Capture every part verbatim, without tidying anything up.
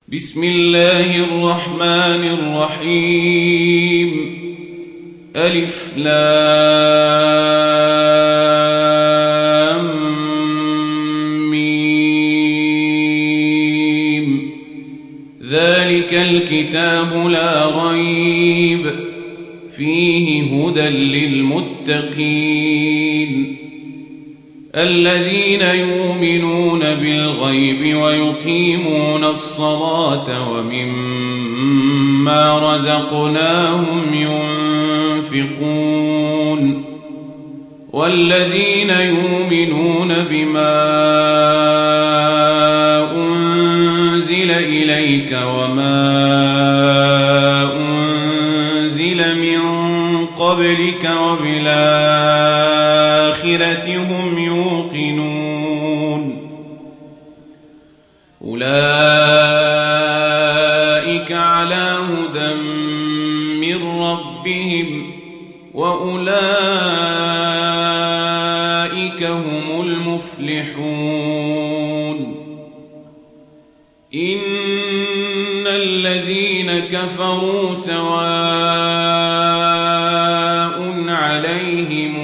بسم الله الرحمن الرحيم. ألف لام ميم. ذلك الكتاب لا ريب فيه هدى للمتقين الذين يؤمنون بالغيب ويقيمون الصلاة ومما رزقناهم ينفقون والذين يؤمنون بما أنزل إليك وما أنزل من قبلك وبالآخرة هم يوقنون أولئك على هدى من ربهم وأولئك هم المفلحون. إن الذين كفروا سواء عليهم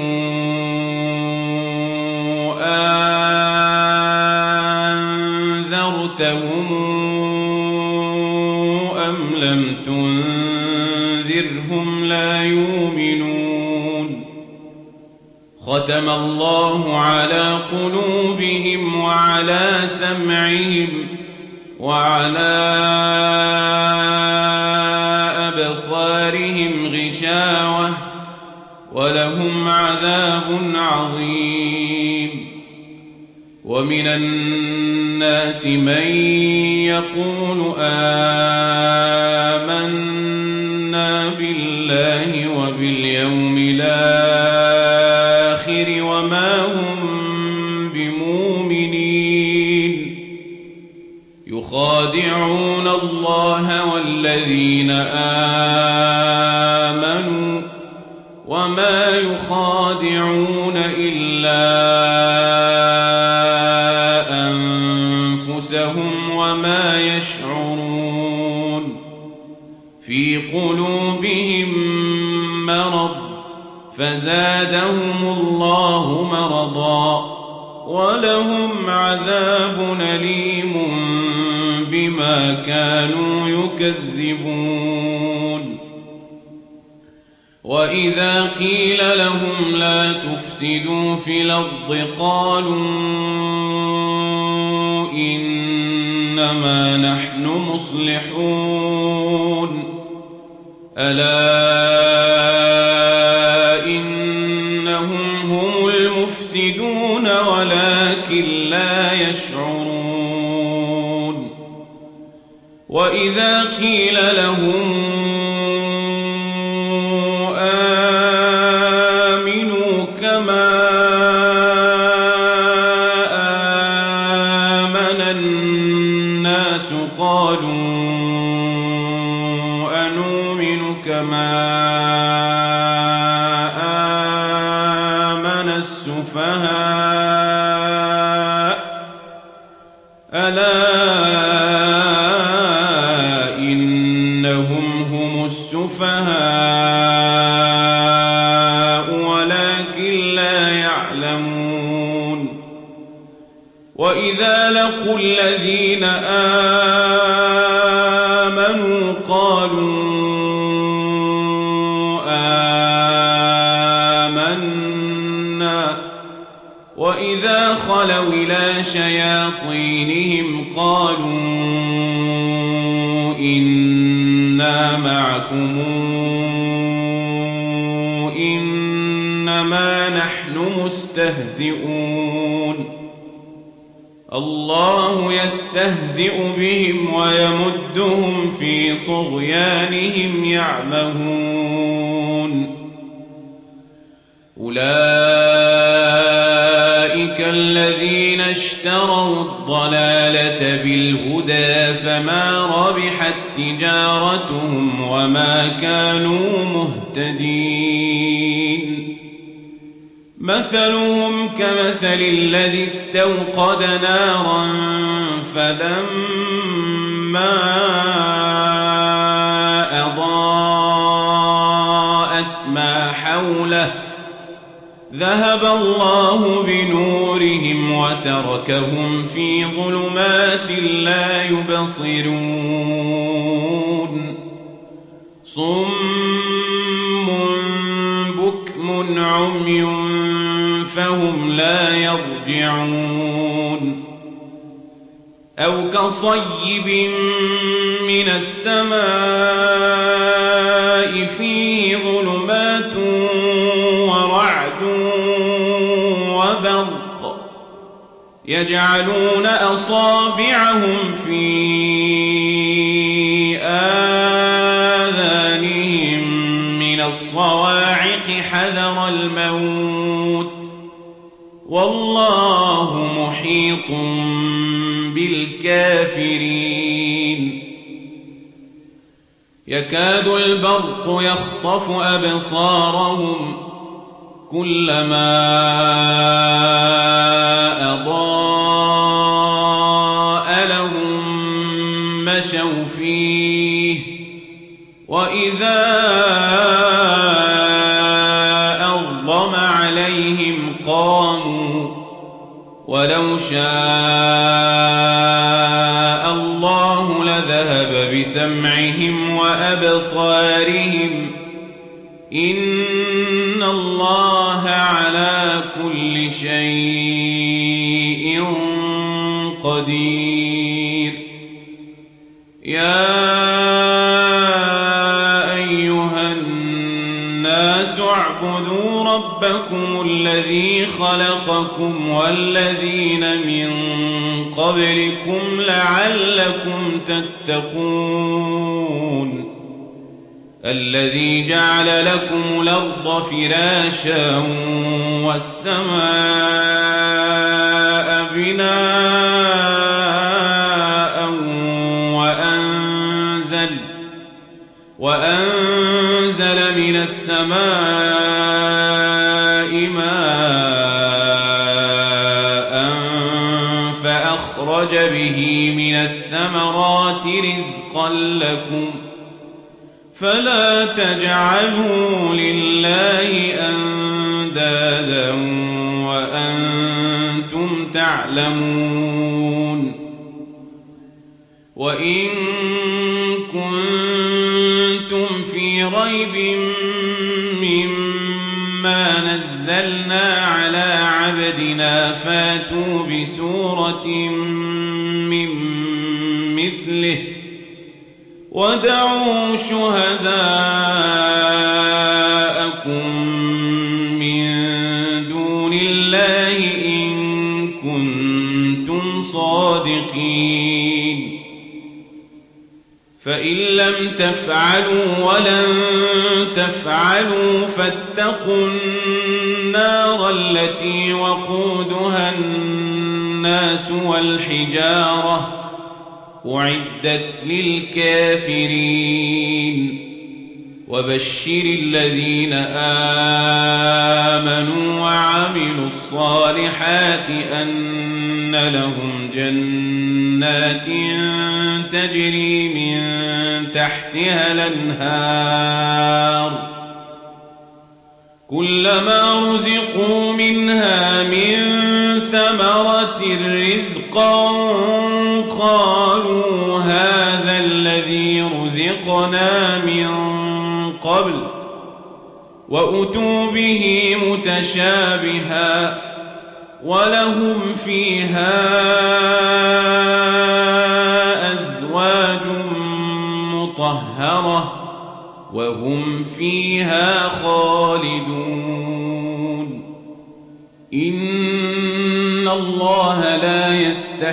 أنذرتهم أم لم تنذرهم لا يؤمنون. ختم الله على قلوبهم وعلى سمعهم وعلى أبصارهم غشاوة ولهم عذاب عظيم. ومن الناس من يقول آمنا بالله وباليوم الآخر وما هم بمؤمنين يخادعون الله والذين آمنوا وما يخادعون إلا أنفسهم وما يشعرون. في قلوبهم مرض فزادهم الله مرضا ولهم عذاب أليم بما كانوا يكذبون. وإذا قيل لهم لا تفسدوا في الأرض قالوا إنما نحن مصلحون. ألا إنهم هم المفسدون ولكن لا يشعرون. وإذا قيل لهم آمنوا كما آمن الناس قالوا أنؤمن كما آمن السفهاء ألا إنهم هم السفهاء ولكن لا يعلمون. وإذا لقوا الذين آمنوا قالوا آمنا وإذا خلوا إلى شياطينهم قالوا إنا معكم إنما نحن مستهزئون. الله يستهزئ بهم ويمدهم في طغيانهم يعمهون. أولئك الذين اشتروا الضلالة بالهدى فما ربحت تجارتهم وما كانوا مهتدين. مثلهم كمثل الذي استوقد نارا فلما ما أضاءت ما حوله ذهب الله بنورهم وتركهم في ظلمات لا يبصرون صم بكم عمي فهم لا يرجعون أو كصيب من السماء فيه ظلمات ورعد وبرق يجعلون أصابعهم في آذانهم من الصواعق حذر الموت والله محيط بالكافرين يكاد البرق يخطف أبصارهم كلما أضاء لهم مشوا فيه وإذا أظلم عليهم قاموا ولو شاء الله لذهب بسمعهم وأبصارهم إن الله على كل شيء قدير يا أيها الناس اعبدوا ربكم الذي خلقكم والذين من قبلكم لعلكم تتقون الذي جعل لكم الأرض فراشا والسماء بناء وأنزل وأنزل من السماء ماء فأخرج به من الثمرات رزقا لكم فلا تجعلوا لله أندادا وأنتم تعلمون وإن كنتم في ريب مما نزلنا على عبدنا فاتوا بسورة من مثله ودعوا شهداءكم من دون الله إن كنتم صادقين فإن لم تفعلوا ولن تفعلوا فاتقوا النار التي وقودها الناس والحجارة أعدت للكافرين وبشر الذين آمنوا وعملوا الصالحات أن لهم جنات تجري من تحتها الأنهار كلما رزقوا منها من ثمرة رزقا قالوا هذا الذي رزقنا من قبل وأتوا به متشابها ولهم فيها أزواج مطهرة وهم فيها خالدون إن الله لا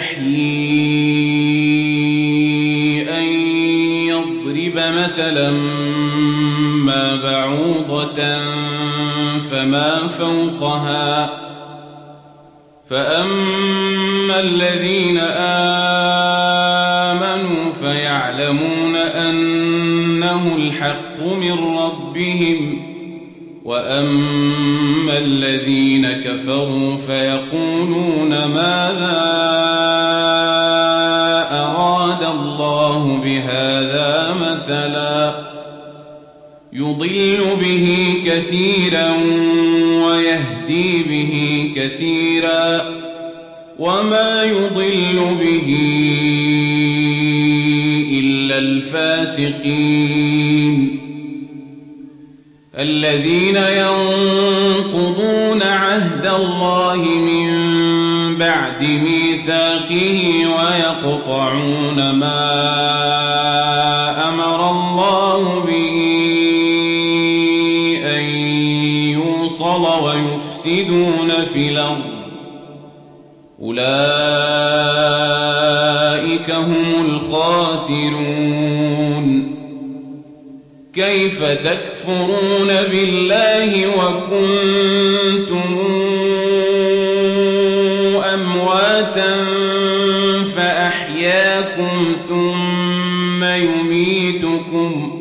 يستحيي أن يضرب مثلا ما بعوضة فما فوقها فأما الذين آمنوا فيعلمون أنه الحق من ربهم وأما الذين كفروا فيقولون ماذا أراد الله هذا مثلا يضل به كثيرا ويهدي به كثيرا وما يضل به إلا الفاسقين الذين ينقضون عهد الله من بعد ميثاقه ويقطعون ما أمر الله به أن يوصل ويفسدون في الأرض أولئك هم الخاسرون كيف تكفرون بالله وكنتم أمواتا فأحياكم ثم يميتكم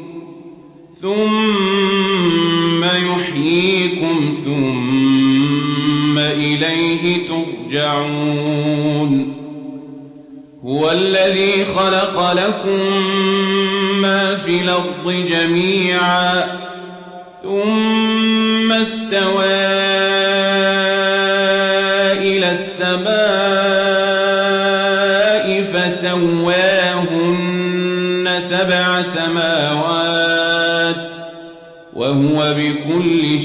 ثم يحييكم ثم إليه ترجعون هو الذي خلق لكم ما في الأرض جميعا ثم استوى إلى السماء فسواهن سبع سماوات وهو بكل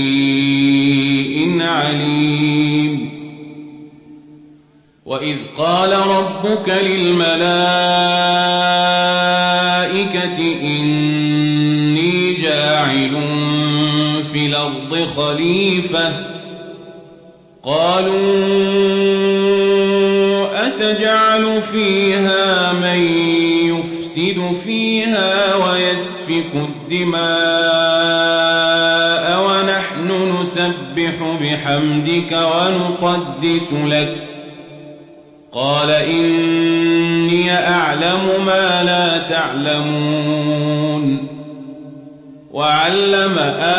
شيء عليم وإذ قال ربك للملائكة إني جاعل في الأرض خليفة قالوا أتجعل فيها من يفسد فيها ويسفك الدماء ونحن نسبح بحمدك ونقدس لك قال إني أعلم ما لا تعلمون وعلم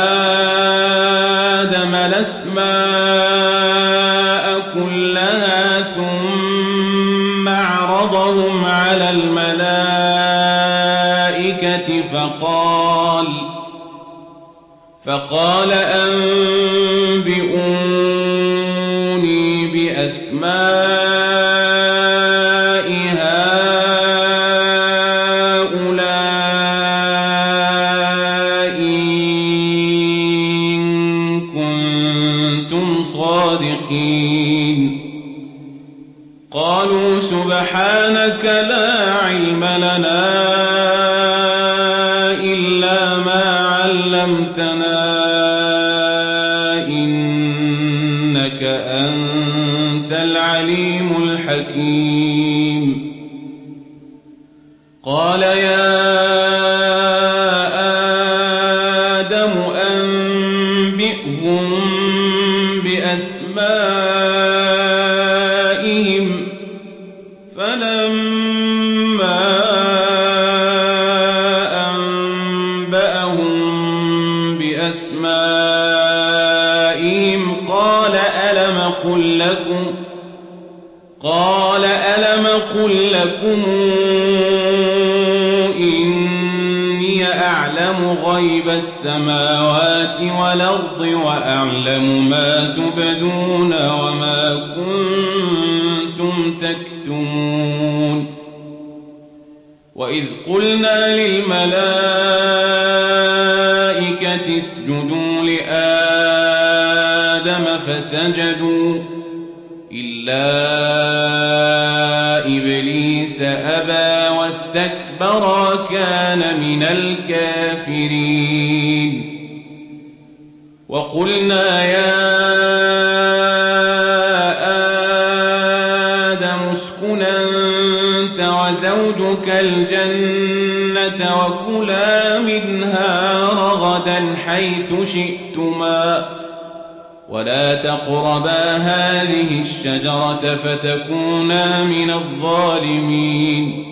آدم الأسماء كلها ثم عرضهم على الملائكة فقال فقال أنبئوني بأسماء هؤلاء إن كنتم صادقين قالوا سبحانك لا علم لنا إلا ما علمتنا إنك أنت العليم الحكيم قال يا آدم أنبئهم بأسمائهم فلما أنبأهم بأسمائهم قال ألم قل لكم قال ألم قل لكم إني أعلم غيب السماوات والأرض وأعلم ما تبدون وما كنتم تكتمون وإذ قلنا للملائكة اسجدوا لآدم فسجدوا إلا إبليس أبى واستكبر كان من الكافرين وقلنا يا آدم اسكن أنت وزوجك الجنة وكلا منها رغدا حيث شئتما ولا تقربا هذه الشجرة فتكونا من الظالمين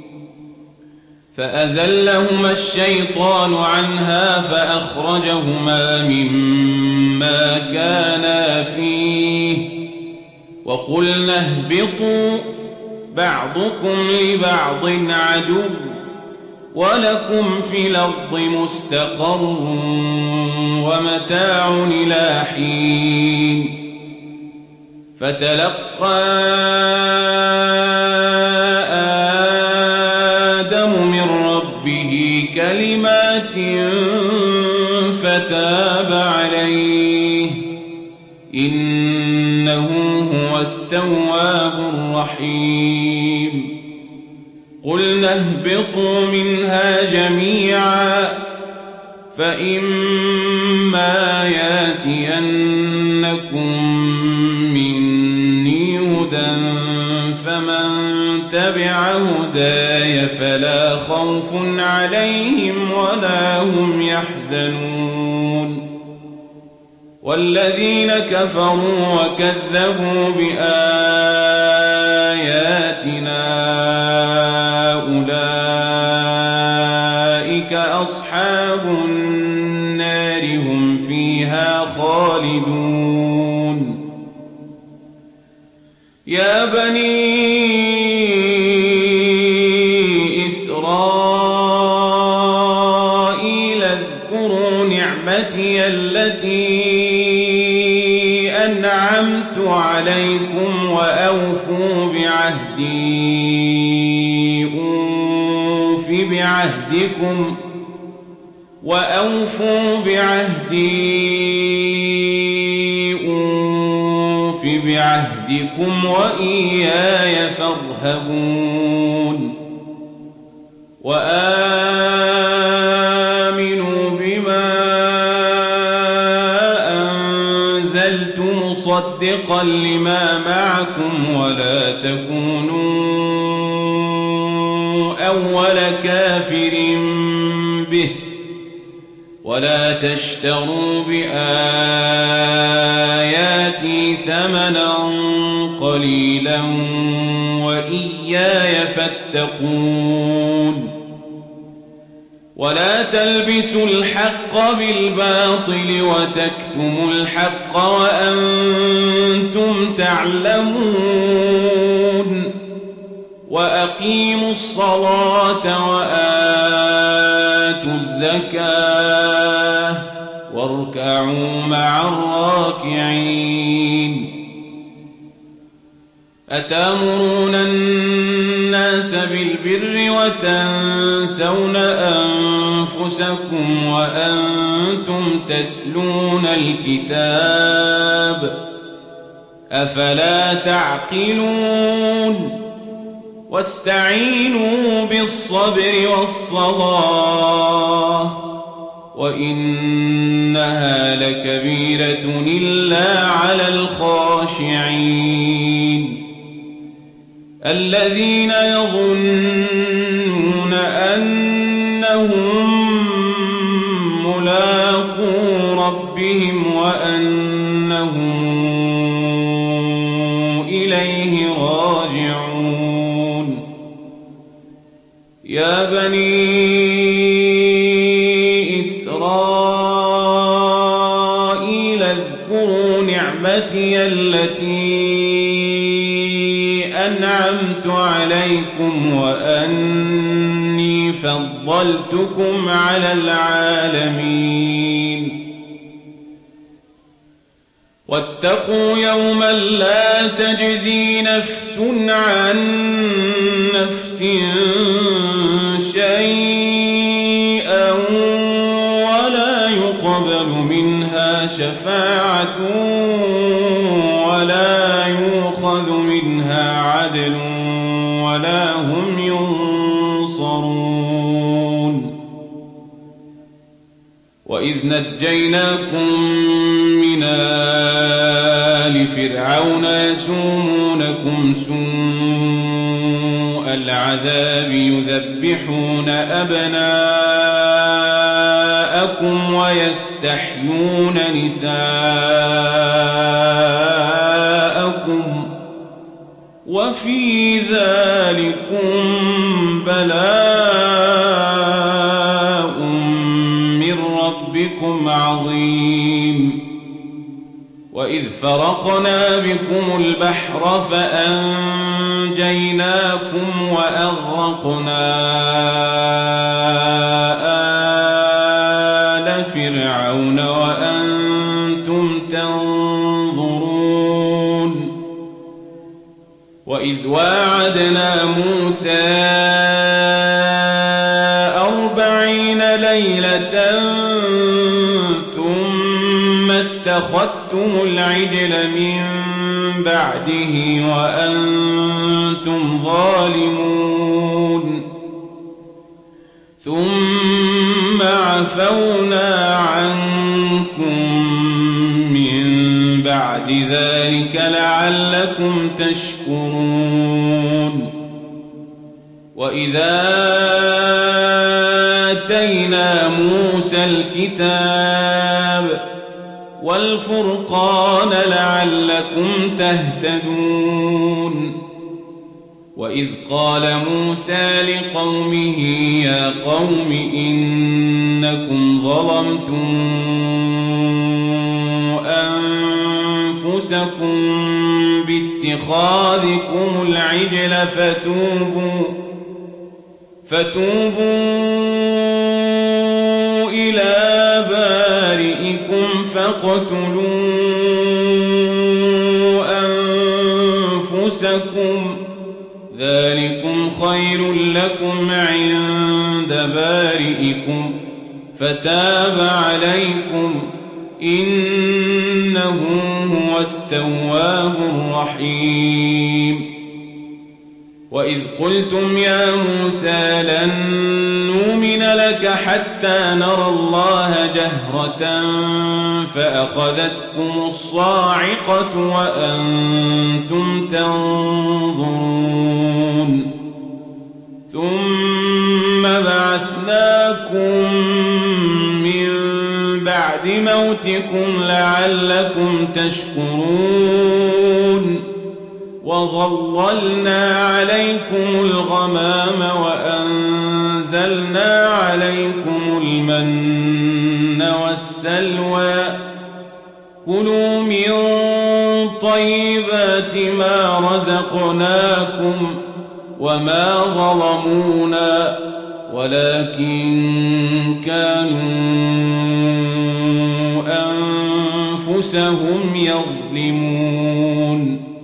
فأزلهما الشيطان عنها فأخرجهما مما كانا فيه وقلنا اهبطوا بعضكم لبعض عدو ولكم في الأرض مستقر ومتاع إلى حين فتلقى آدم من ربه كلمات فتاب عليه إنه هو التواب الرحيم قلنا اهبطوا منها جميعا فإما ياتينكم مني هدى فمن تبع هداي فلا خوف عليهم ولا هم يحزنون والذين كفروا وكذبوا بآياتنا أولئك أصحاب النار هم فيها خالدون يا بني إسرائيل اذكروا نعمتي التي أنعمت عليكم وأوفوا بعهدي أوف بعهدكم وأوفوا بعهدي أوف بعهدكم وإياي فارهبون وآمنوا بما أنزلت مصدقا لما معكم ولا تكونوا أول كافر به ولا تشتروا بآياتي ثمنا قليلا وإياي فاتقون ولا تلبسوا الحق بالباطل وتكتموا الحق وأنتم تعلمون وأقيموا الصلاة وآتوا الزكاة واركعوا مع الراكعين أتأمرون الناس بالبر وتنسون أنفسكم وأنتم تتلون الكتاب أفلا تعقلون واستعينوا بالصبر والصلاة وإنها لكبيرة إلا على الخاشعين الذين يظنون أنهم ملاقو ربهم وأنهم إليه راجعون يا بني إسرائيل اذكروا نعمتي التي أنعمت عليكم وأني فضلتكم على العالمين واتقوا يوما لا تجزي نفس عن نفس شيئا ولا يقبل منها شفاعة ولا يؤخذ منها عدل ولا هم ينصرون وإذ نجيناكم من آل فرعون يسومونكم سوء العذاب يذبحون أبناءكم ويستحيون نساءكم وفي ذلكم بلاء من ربكم عظيم وإذ فرقنا بكم البحر فأنجيناكم وأغرقنا اتخذتم العجل من بعده وأنتم ظالمون ثم عفونا عنكم من بعد ذلك لعلكم تشكرون وإذا آتينا موسى الكتاب والفرقان لعلكم تهتدون وإذ قال موسى لقومه يا قوم إنكم ظلمتم أنفسكم باتخاذكم العجل فتوبوا فتوبوا إلى بارئكم فاقتلوا أنفسكم ذلكم خير لكم عند بارئكم فتاب عليكم إنه هو التواب الرحيم وإذ قلتم يا موسى لن نؤمن لك حتى نرى الله جهرة فأخذتكم الصاعقة وأنتم تنظرون ثم بعثناكم من بعد موتكم لعلكم تشكرون وظللنا عليكم الغمام وأنزلنا عليكم المن والسلوى كلوا من طيبات ما رزقناكم وما ظلمونا ولكن كانوا أنفسهم يظلمون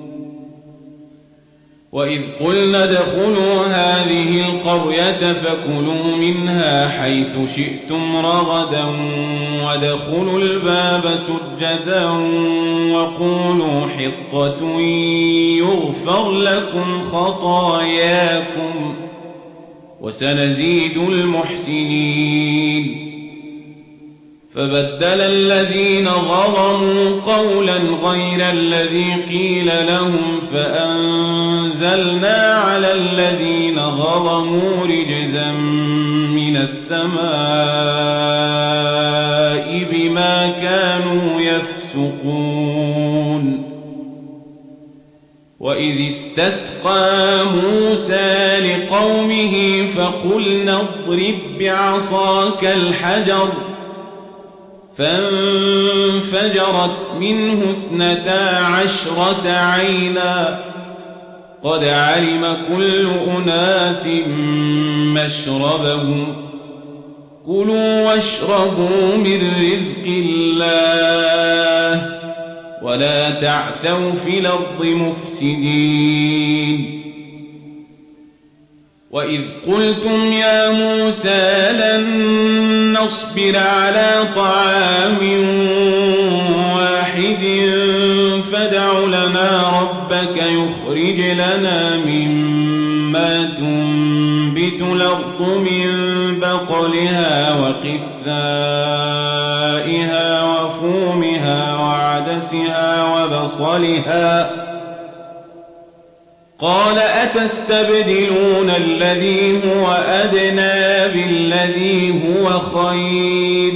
وإذ قلنا ادخلوا هذه القرية فكلوا منها حيث شئتم رغدا وادخلوا الباب سجدا وقولوا حطة يغفر لكم خطاياكم وسنزيد المحسنين فبدل الذين ظلموا قولا غير الذي قيل لهم فأنزلنا على الذين ظلموا رجزا من السماء بما كانوا يفسقون وإذ استسقى موسى لقومه فقلنا اضرب بعصاك الحجر فانفجرت منه اثنتا عشرة عينا قد علم كل أناس مشربهم كلوا واشربوا من رزق الله ولا تعثوا في الأرض مفسدين وإذ قلتم يا موسى لن نصبر على طعام واحد فادع لنا ربك يخرج لنا مما تنبت الأرض من بقلها وقثائها وفومها وعدسها وبصلها قال أتستبدلون الذي هو أدنى بالذي هو خير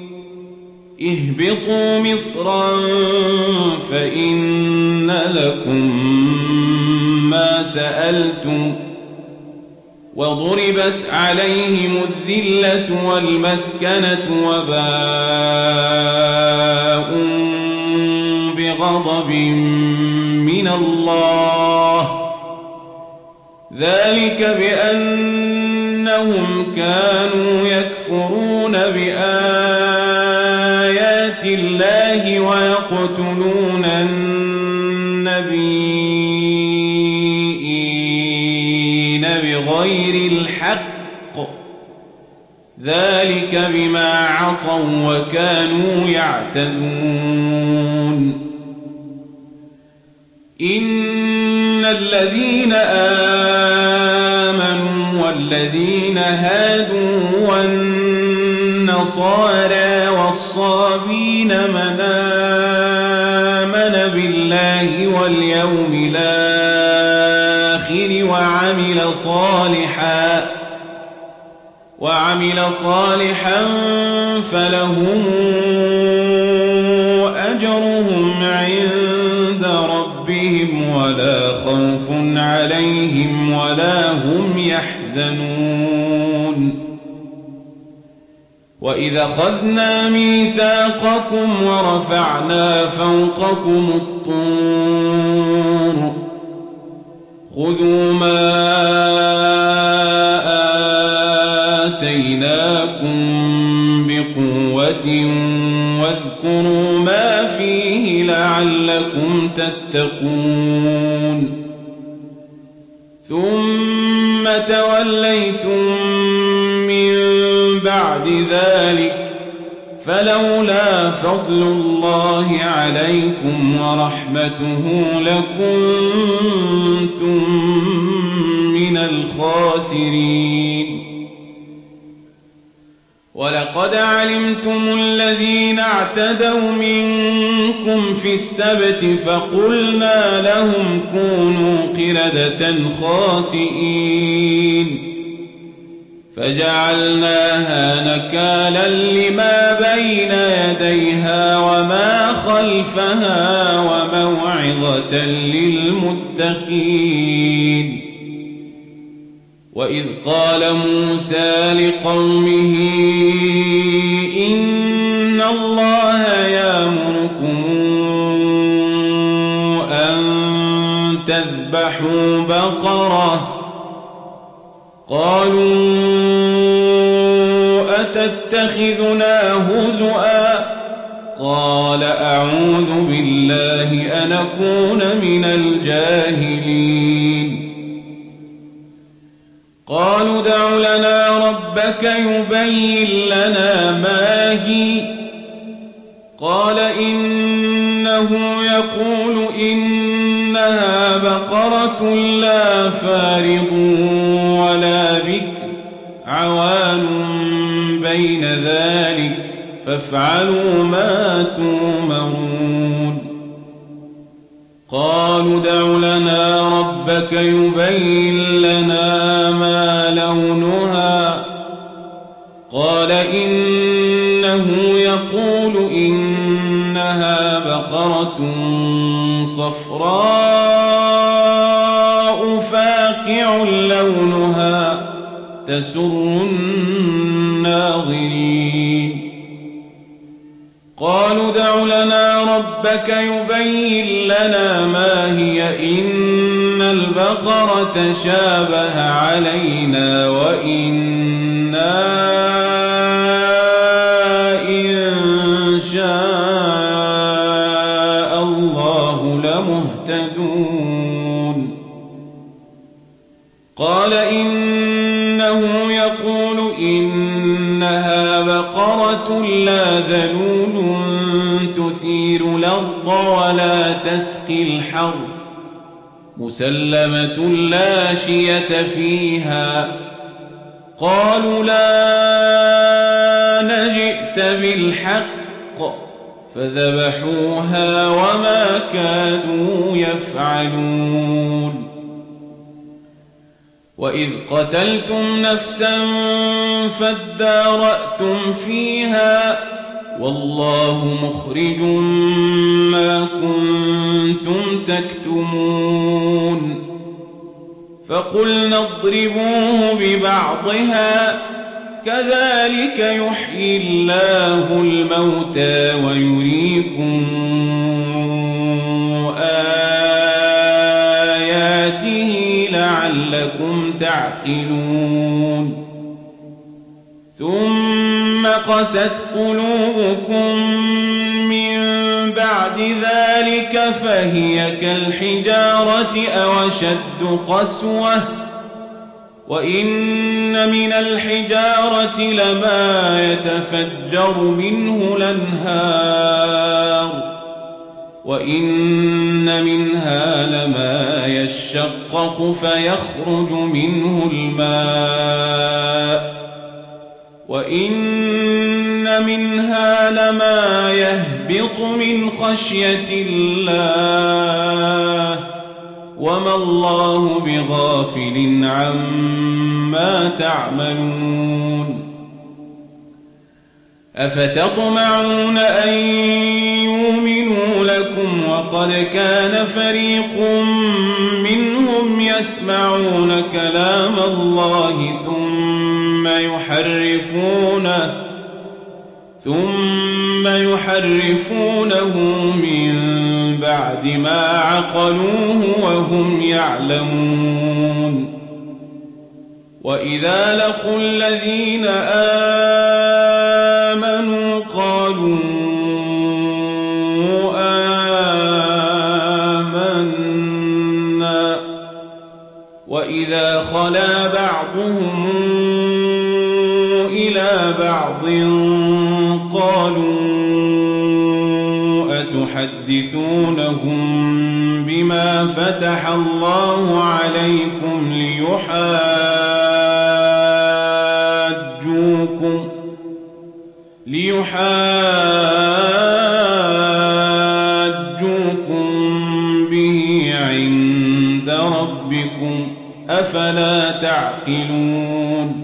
اهبطوا مصرا فإن لكم ما سألتم وضربت عليهم الذلة والمسكنة وباءوا بغضب من الله ذلك بأنهم كانوا يكفرون بآيات الله ويقتلون النبيين بغير الحق ذلك بما عصوا وكانوا يعتدون إن الذين آمنوا والذين هادوا والنصارى والصابين من آمن بالله واليوم الآخر وعمل صالحا وعمل صالحا فلهم أجرهم عند ربهم ولا خوف عليهم ولا هم يحزنون وإذا أخذنا ميثاقكم ورفعنا فوقكم الطور خذوا ما آتيناكم بقوة واذكروا ما فيه لعلكم تتقون ثم توليتم من بعد ذلك فلولا فضل الله عليكم ورحمته لكنتم من الخاسرين ولقد علمتم الذين اعتدوا منكم في السبت فقلنا لهم كونوا قردة خاسئين فجعلناها نكالا لما بين يديها وما خلفها وموعظة للمتقين وإذ قال موسى لقومه إن الله يأمركم أن تذبحوا بقرة قالوا أتتخذنا هزؤا قال أعوذ بالله أن أكون من الجاهلين قالوا ادع لنا ربك يبين لنا ما هي قال إنه يقول إنها بقرة لا فارض ولا بكر عوان بين ذلك فافعلوا ما تؤمرون قالوا ادع لنا ربك يبين لنا ما لونها قال إنه يقول إنها بقرة صفراء فاقع لونها تسر الناظرين قالوا ادع لنا ربك يبين لنا ما هي إن البقرة شابه علينا وإنا إن شاء الله لمهتدون قال إنه يقول إنها بقرة لا ذلول تثير الأرض ولا تسقي الحرث مسلمة لا شية فيها قالوا لا نجئت بالحق فذبحوها وما كادوا يفعلون وإذ قتلتم نفسا فادارأتم فيها والله مخرج ما كنتم تكتمون فقلنا اضربوه ببعضها كذلك يحيي الله الموتى ويريكم آياته لعلكم تعقلون ثم قست قلوبكم من بعد ذلك فهي كالحجارة أو أشد قسوة وإن من الحجارة لما يتفجر منه الأنهار وإن منها لما يشقق فيخرج منه الماء وإن منها لما يهبط من خشية الله وما الله بغافل عما تعملون أفتطمعون أن يؤمنوا لكم وقد كان فريق منهم يسمعون كلام الله ثم يحرفونه ثم يحرفونه من بعد ما عقلوه وهم يعلمون وإذا لقوا الذين آمنوا قالوا آمنا وإذا خلا بعضهم إلى بعض قالوا أتحدثونهم بما فتح الله عليكم ليحاجوكم ليحاجوكم به عند ربكم أفلا تعقلون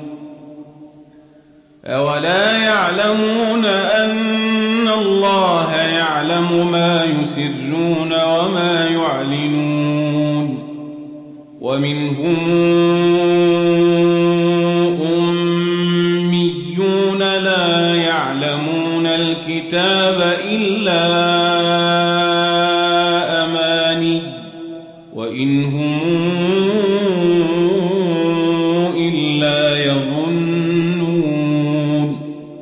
أولا يعلمون أن الله يعلم ما يسرون وما يعلنون ومنهم أميون لا يعلمون الكتاب إلا أماني وإن هم إلا يظنون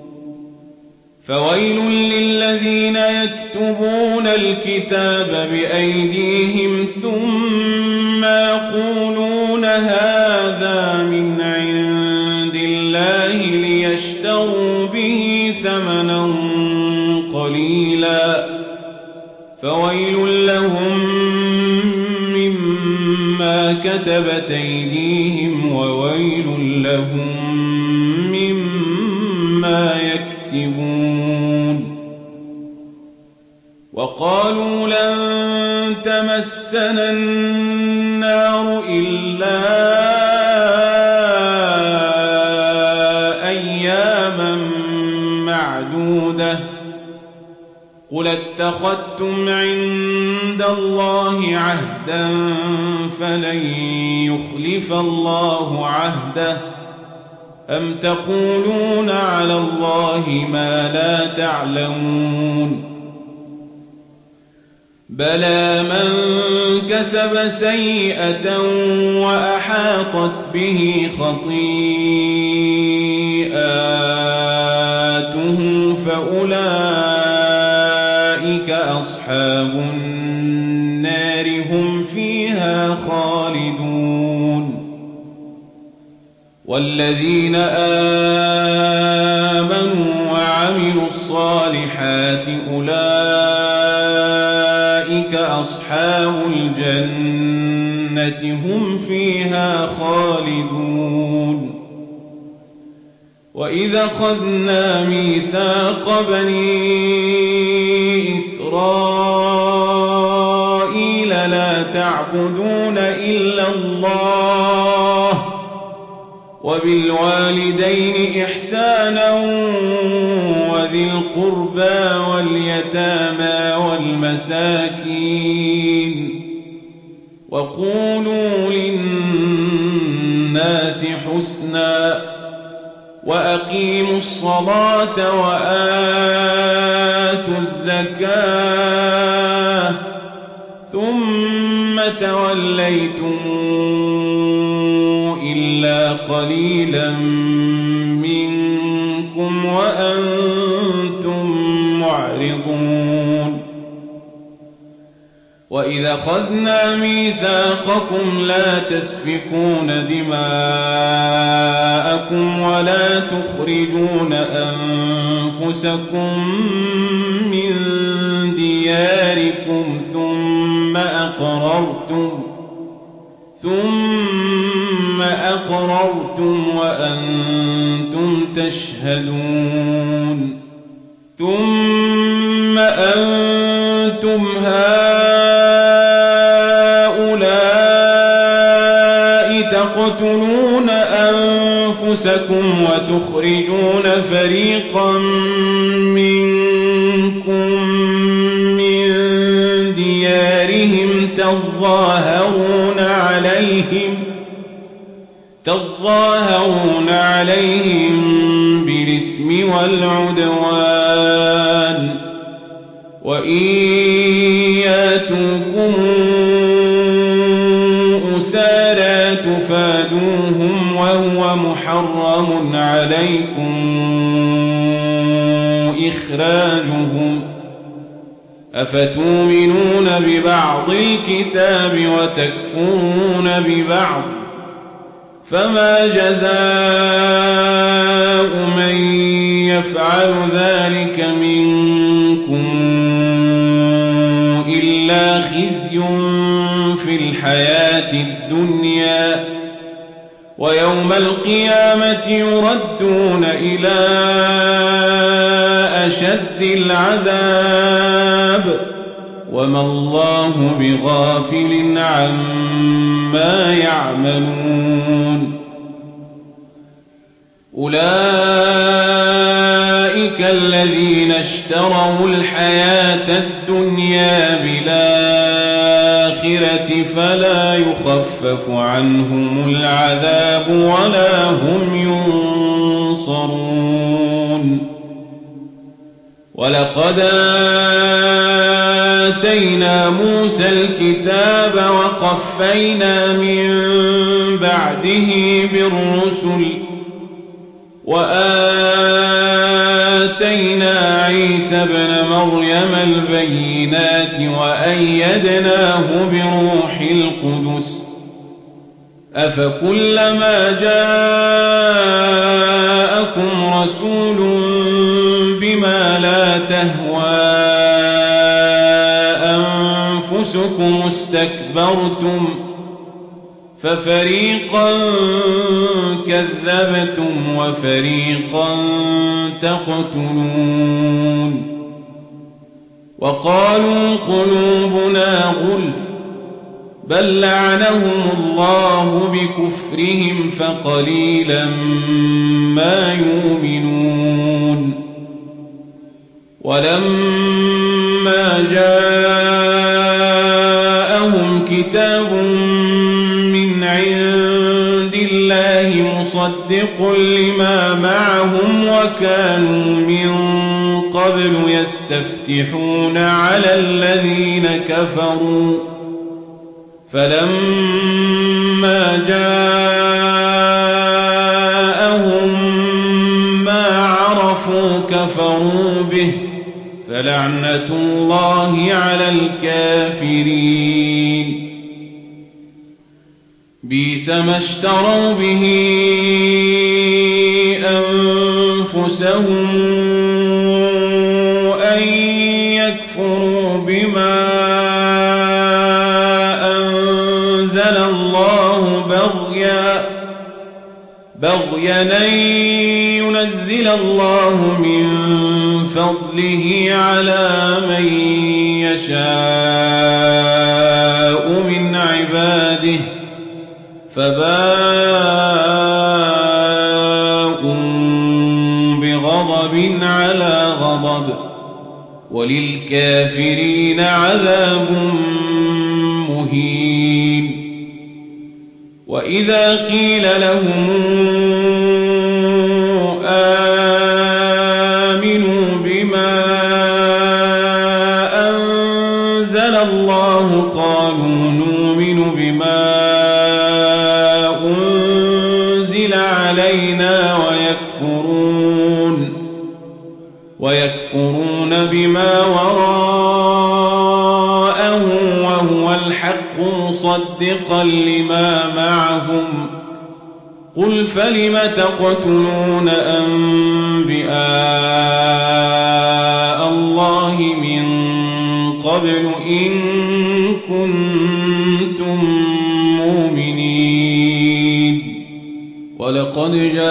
فويل للذين يكتبون الكتاب بأيديهم ثم يقولون هذا من عند الله ليشتروا به ثمنا قليلا فويل لهم مما كتبت أيديهم وويل لهم مما يكسبون وقالوا لن تمسنا النار إلا أياما معدودة قل اتخذتم عند الله عهدا فلن يخلف الله عهده أم تقولون على الله ما لا تعلمون بلى من كسب سيئة وأحاطت به خطيئاته فأولئك أصحاب النار هم فيها خالدون والذين آمنوا وعملوا الصالحات أولئك أصحاب الجنة هم فيها خالدون وإذا أخذنا ميثاق بني إسرائيل لا تعبدون إلا الله وبالوالدين إحسانا وذي القربى واليتامى والمساكين وقولوا للناس حسنا وأقيموا الصلاة وآتوا الزكاة ثم توليتم إلا قليلا منكم وأنتم معرضون وإذا أخذنا ميثاقكم لا تسفكون دماءكم ولا تخرجون أنفسكم من دياركم ثم أقررتم ثم أقررتم وأنتم تشهدون ثم أنتم هؤلاء تقتلون أنفسكم وتخرجون فريقا منكم من ديارهم تظاهرون عليهم تظاهرون عليهم بالإثم والعدوان وإن ياتوكم أسارى تفادوهم وهو محرم عليكم إخراجهم أفتؤمنون ببعض الكتاب وتكفرون ببعض فما جزاء من يفعل ذلك منكم إلا خزي في الحياة الدنيا ويوم القيامة يردون إلى أشد العذاب وما الله بغافل عما يعملون أولئك الذين اشتروا الحياة الدنيا بالآخرة فلا يخفف عنهم العذاب ولا هم ينصرون ولقد آتينا موسى الكتاب وقفينا من بعده بالرسل وآتينا عيسى ابن مريم البينات وأيدناه بروح القدس أفكلما جاءكم رسول بما لا تهوى أنفسكم استكبرتم ففريقا كذبتم وفريقا تقتلون وقالوا قلوبنا غلف بل لعنهم الله بكفرهم فقليلا ما يؤمنون ولما جاءهم كتاب من عند الله مصدق لما معهم وكانوا من قبل يستفتحون على الذين كفروا فلما جاءهم ما عرفوا كفروا به فلعنة الله على الكافرين بئس ما اشتروا به أنفسهم أن يكفروا بما أنزل الله بغيا بغيا أن ينزل الله من فضله على من يشاء من عباده فباءوا بغضب على غضب وللكافرين عذاب مهين وإذا قيل لهم آمنوا بما أنزل الله قالوا نؤمن بما أنزل علينا ويكفرون ويكفرون بما وراءه وهو الحق مصدقا لما معهم قل فلم تقتلون أنبياء الله من قبل إن كنتم مؤمنين ولقد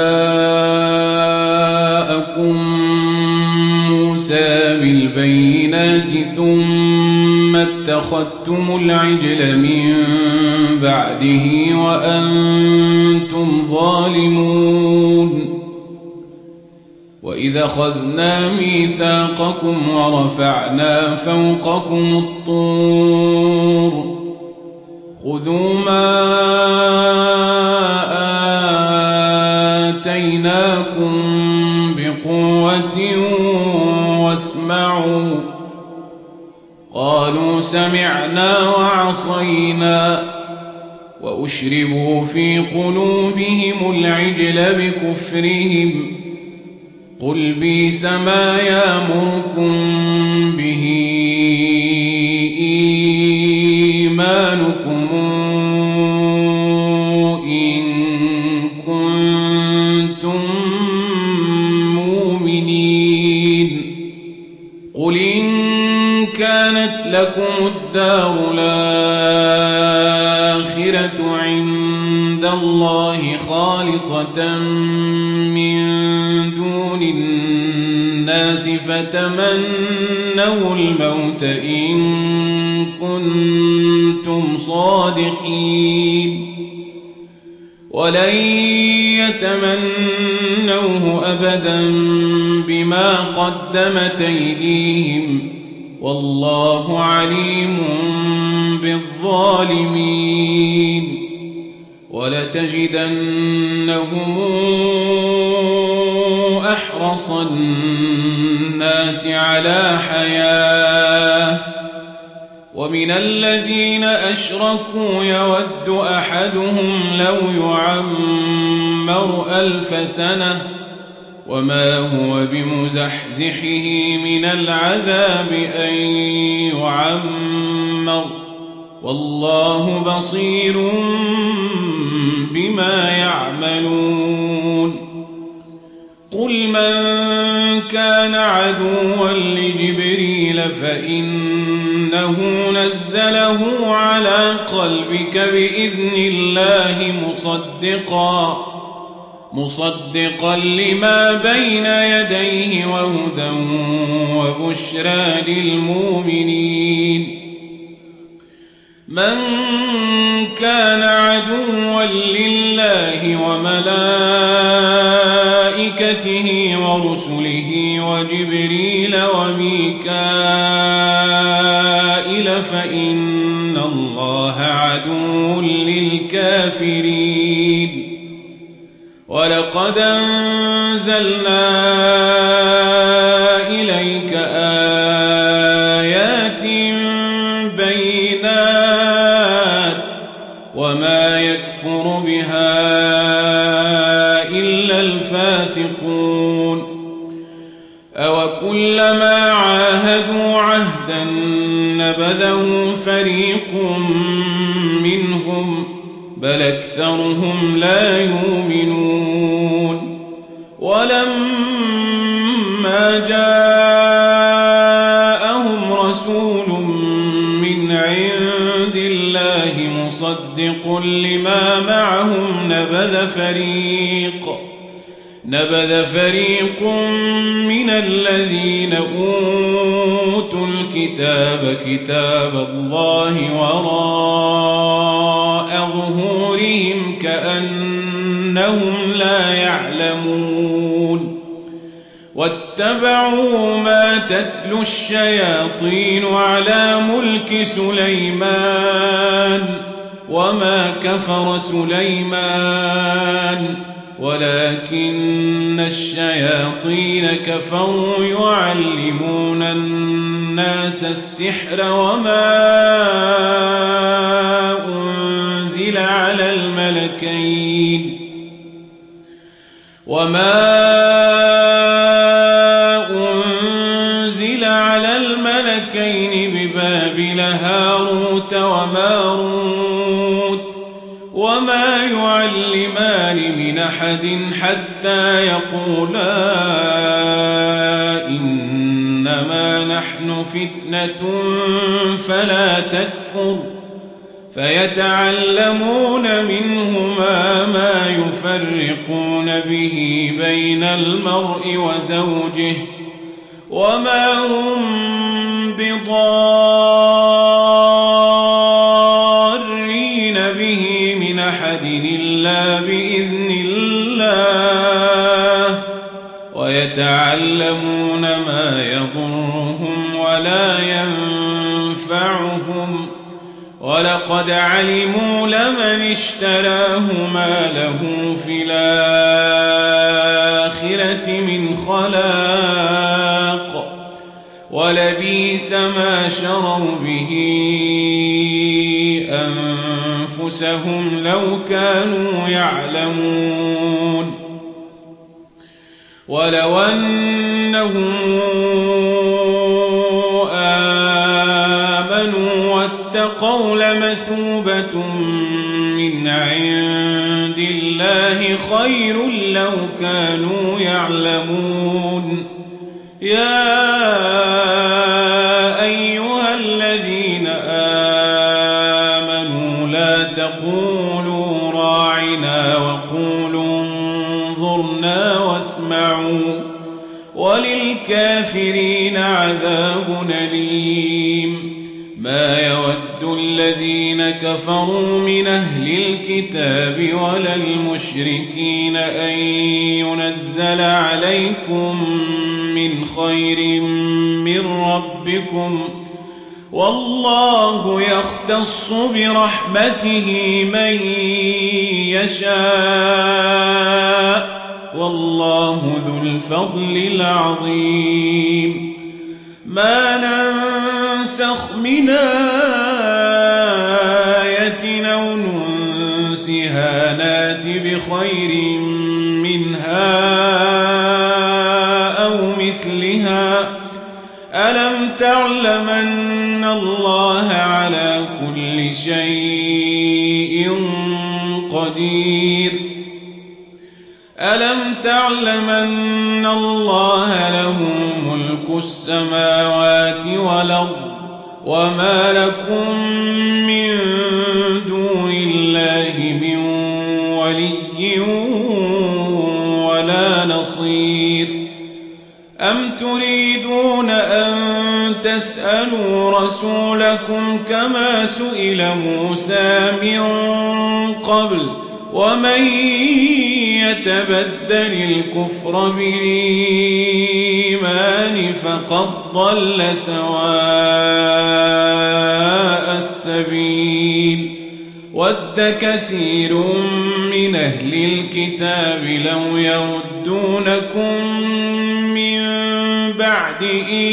جاءكم موسى بالبينات ثم اتخذتم العجل من بعده وأنتم ظالمون وإذا أخذنا ميثاقكم ورفعنا فوقكم الطور خذوا ما آتيناكم بقوة واسمعوا قالوا سمعنا وعصينا وأشربوا في قلوبهم العجل بكفرهم قل بئس ما يأمركم به إيمانكم إن كنتم مؤمنين قل إن كانت لكم الدار الآخرة عند الله خالصة من دون الناس فتمنوا الموت إن كنتم صادقين ولن يتمنوه أبدا بما قدمت أيديهم والله عليم بالظالمين ولتجدنهم أحرص الناس على حياة ومن الذين أشركوا يود أحدهم لو يعمر ألف سنة وما هو بمزحزحه من العذاب أن يعمر والله بصير بما يعملون قل من كان عدوا لجبريل فإنه نزله على قلبك بإذن الله مصدقا مصدقا لما بين يديه وهدى وبشرى للمؤمنين من كان عدوا لله وملائكته ورسله وجبريل وميكائيل فإن الله عدو للكافرين ولقد أنزلنا إليك آيات بينات وما يكفر بها إلا الفاسقون أوكلما عاهدوا عهدا نبذه فريق منهم بل أكثرهم لا يؤمنون ولما جاءهم رسول من عند الله مصدق لما معهم نبذ فريق نبذ فريق من الذين أوتوا الكتاب كتاب الله وراء ظهورهم كأنهم لا يعلمون واتبعوا ما تتلو الشياطين على ملك سليمان وما كفر سليمان ولكن الشياطين كفروا يعلمون الناس السحر وما أنزل على الملكين وما أنزل على الملكين ببابل هاروت أحد حتى يقولا إنما نحن فتنة فلا تكفر فيتعلمون منهما ما يفرقون به بين المرء وزوجه وما هم بضارين به من أحد إلا بإذن الله ويتعلمون ما يضرهم ولا ينفعهم ولقد علموا لمن اشتراه ما له في الآخرة من خلاق ولبئس ما شروا به أنفسهم لو كانوا يعلمون ولو أنهم آمنوا واتقوا لمثوبة من عند الله خير لو كانوا يعلمون يا أيها الذين آمنوا لا تقولوا راعنا وقولوا انظرنا واسمعوا وللكافرين عذاب أليم ما يود الذين كفروا من أهل الكتاب ولا المشركين أن ينزل عليكم من خير من ربكم والله يختص برحمته من يشاء والله ذو الفضل العظيم ما ننسخ من آية أو ننسها نات بخير منها أو مثلها ألم تعلم أن الله على كل شيء قدير ألم تعلم أن الله له ملك السماوات والأرض وما لكم من دون الله من ولي ولا نصير أم تريدون أن تسألوا رسولكم كما سئل موسى من قبل ومن يتبدل الكفر بالإيمان فقد ضل سواء السبيل ود كثير من أهل الكتاب لو يردونكم من بعد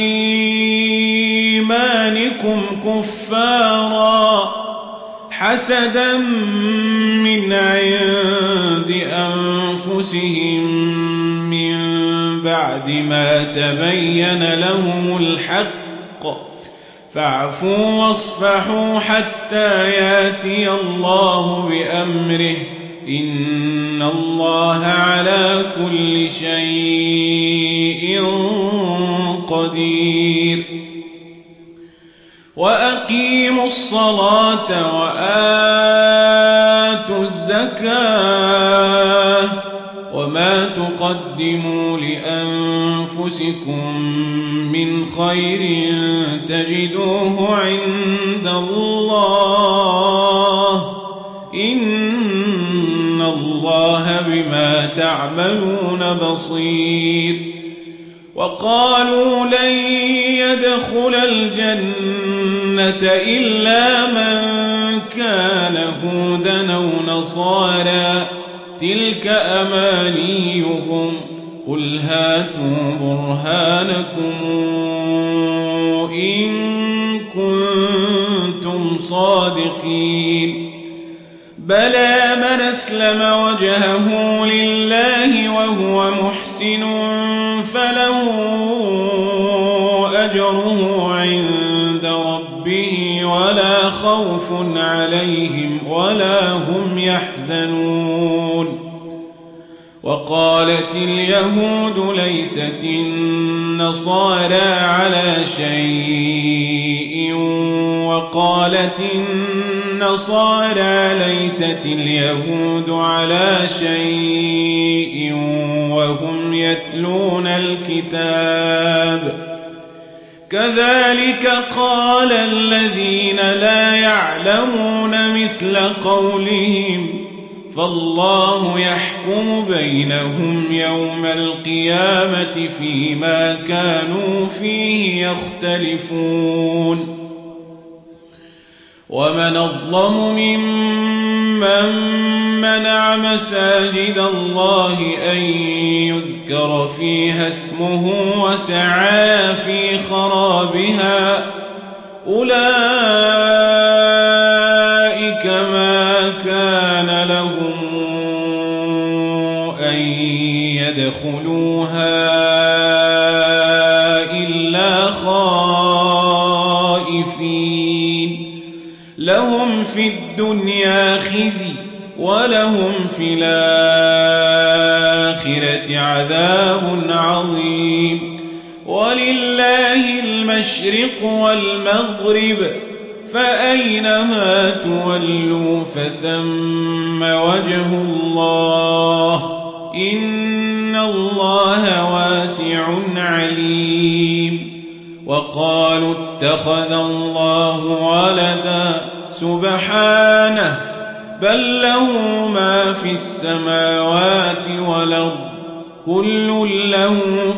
إيمانكم كفارا حسدا من عند أنفسهم من بعد ما تبين لهم الحق فاعفوا واصفحوا حتى ياتي الله بأمره إن الله على كل شيء قدير وأقيموا الصلاة وآتوا الزكاة وما تقدموا لأنفسكم من خير تجدوه عند الله إن الله بما تعملون بصير وقالوا لن يدخل الجنة إلا من كان هودا أو نصارى تلك أمانيهم قل هاتوا برهانكم إن كنتم صادقين بلى من أسلم وجهه لله وهو محسن فله أجره عند ربه ولا خوف عليهم ولا هم يحزنون وقالت اليهود ليست النصارى على شيء وقالت النصارى ليست اليهود على شيء وهم يتلون الكتاب كذلك قال الذين لا يعلمون مثل قولهم فالله يحكم بينهم يوم القيامة فيما كانوا فيه يختلفون ومن أظلم ممن منع مساجد الله أن يذكر فيها اسمه وسعى في خرابها أولئك ما كان لهم أن يدخلوها إلا خائفين لهم في الدنيا خزي ولهم في الآخرة عذاب عظيم ولله المشرق والمغرب فأينما تولوا فثم وجه الله إن الله واسع عليم وقالوا اتخذ الله ولدا سبحانه بل له ما في السماوات والأرض كل له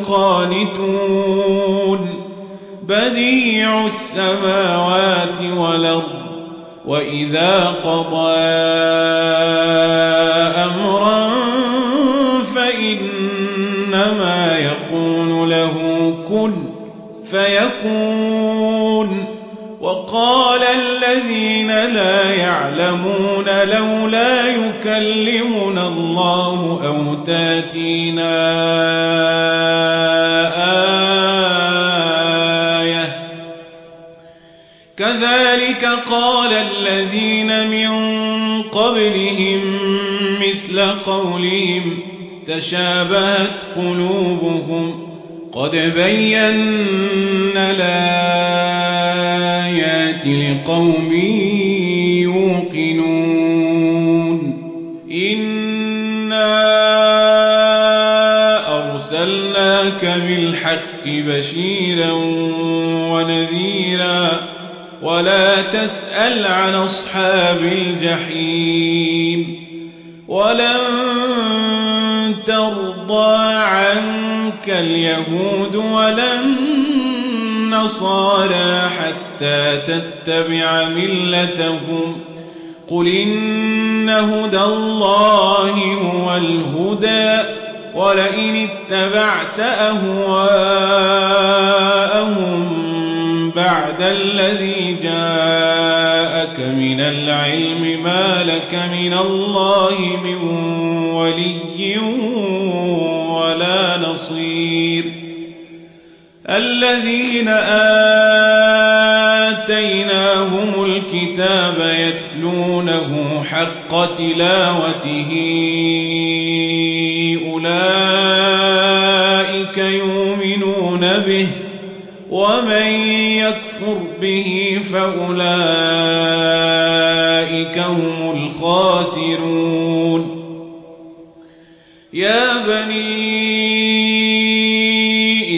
قانتون بديع السماوات والأرض وإذا قضى أمرا فإنما يقول له كن فيكون وقال الذين لا يعلمون لولا يكلمنا الله أو تاتينا آية كذلك قال الذين من قبلهم مثل قولهم تشابهت قلوبهم قد بينا الآيات لقوم يوقنون إنا أرسلناك بالحق بشيرا ونذيرا ولا تسأل عن أصحاب الجحيم ولن ترضى عنك اليهود ولا النصارى حتى تتبع ملتهم قل إن هدى الله هو الهدى ولئن اتبعت أهواءهم بعد الذي جاءك من العلم ما لك من الله من ولي ولا نصير الذين آتيناهم الكتاب يتلونه حق تلاوته أولئك يؤمنون به ومن يكفر به فأولئك هم الخاسرون يا بني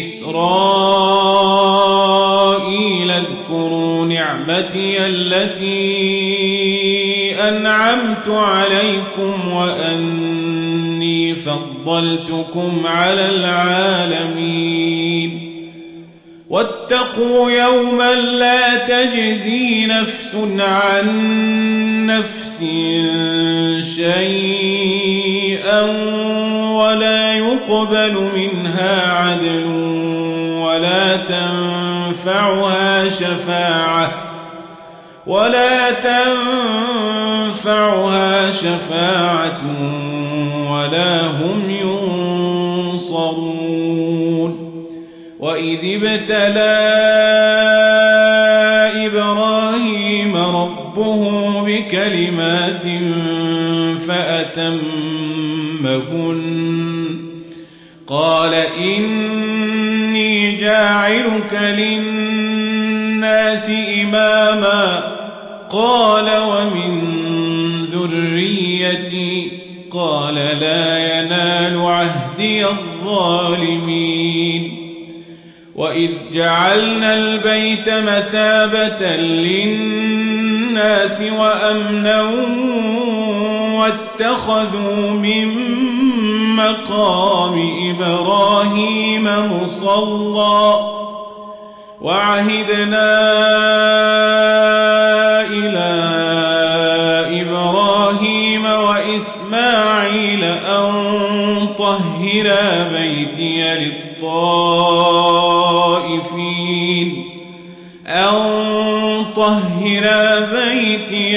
إسرائيل اذكروا نعمتي التي أنعمت عليكم وأني فضلتكم على العالمين واتقوا يوما لا تجزي نفس عن نفس شيئا ولا يقبل منها عدل ولا تنفعها شفاعة ولا تنفعها شفاعة ولا هم ينصرون وإذ ابتلى إبراهيم ربه بكلمات فأتمهن إني جاعلك للناس إماما قال ومن ذريتي قال لا ينال عهدي الظالمين وإذ جعلنا البيت مثابة للناس وأمنا واتخذوا من مقام إبراهيم مصلى وعهدنا إلى إبراهيم وإسماعيل أن طهرا بيتي للطائفين أن طهرا بيتي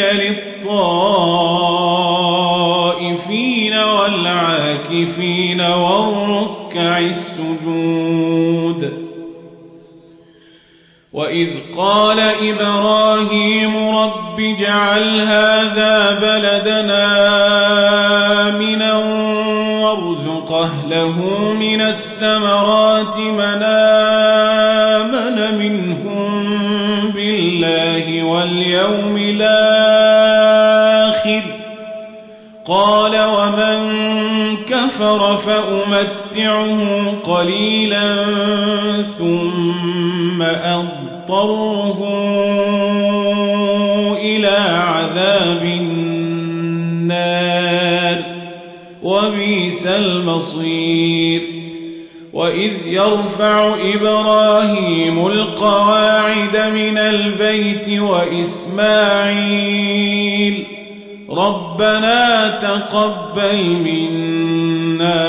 للطائفين والعاكفين والركع السجود وإذ قال إبراهيم رب اجعل هذا بلدنا آمنا وارزق أهله من الثمرات من آمن منهم بالله واليوم الآخر قال ومن كفر فأمتعه قليلا ثم أضطره إلى عذاب النار وبئس المصير وإذ يرفع إبراهيم القواعد من البيت وإسماعيل ربنا تقبل منا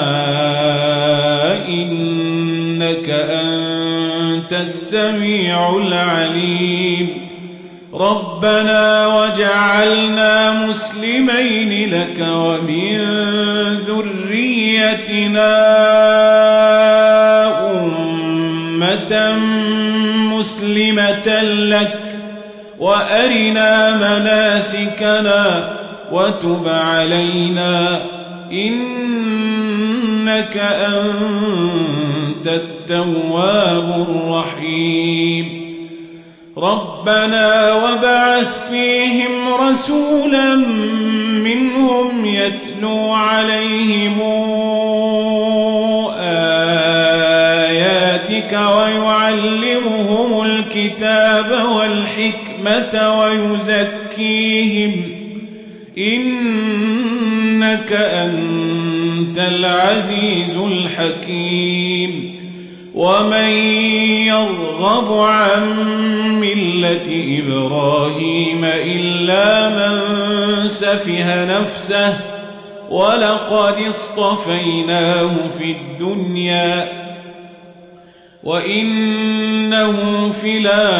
إنك أنت السميع العليم ربنا وجعلنا مسلمين لك ومن ذريتنا أمة مسلمة لك وأرنا مناسكنا وتب علينا إنك أنت التواب الرحيم ربنا وبعث فيهم رسولا منهم يتلو عليهم آياتك ويعلمهم الكتاب والحكمة ويزكيهم إنك أنت العزيز الحكيم ومن يرغب عن ملة إبراهيم إلا من سفه نفسه ولقد اصطفيناه في الدنيا وإنه في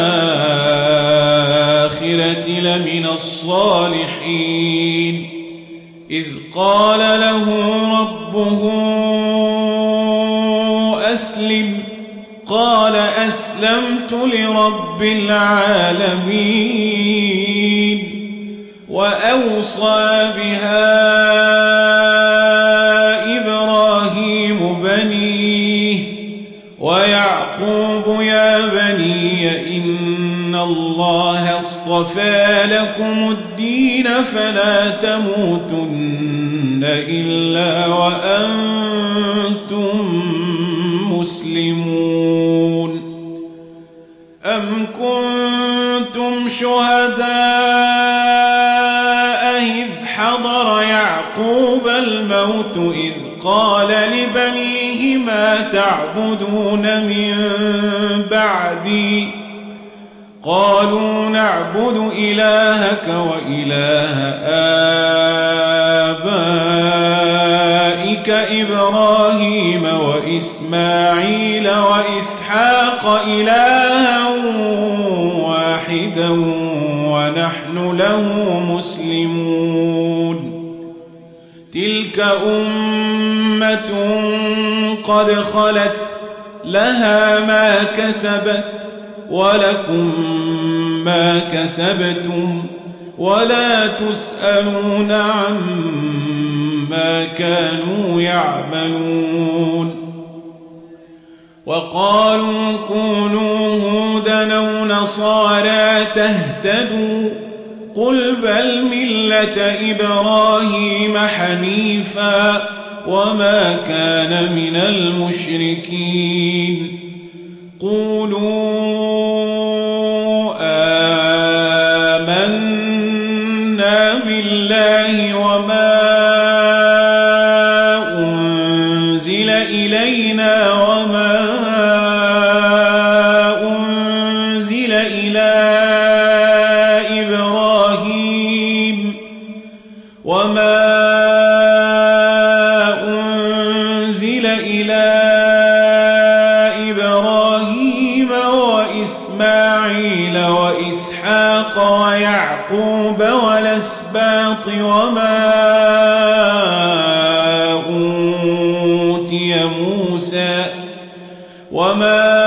الآخرة لمن الصالحين إذ قال له ربه أسلم قال أسلمت لرب العالمين وأوصى بها إبراهيم بنيه ويعقوب يا بني إن الله اصطفى لكم الدين فلا تموتن إلا وأنتم مسلمون أم كنتم شهداء إذ حضر يعقوب الموت إذ قال لبنيه ما تعبدون من بعدي قالوا نعبد إلهك وإله آبائك إبراهيم وإسماعيل وإسحاق إلها واحدا ونحن له مسلمون تلك أمة قد خلت لها ما كسبت ولكم ما كسبتم ولا تسألون عما كانوا يعملون وقالوا كونوا هودا أو نصارى تهتدوا قل بل ملة إبراهيم حنيفا وما كان من المشركين قولوا آمنا بالله وما أنزل إلينا وما أنزل إلى إبراهيم وما أنزل إلى إبراهيم وإسماعيل وإسحاق ويعقوب والأسباط وما أوتي موسى وما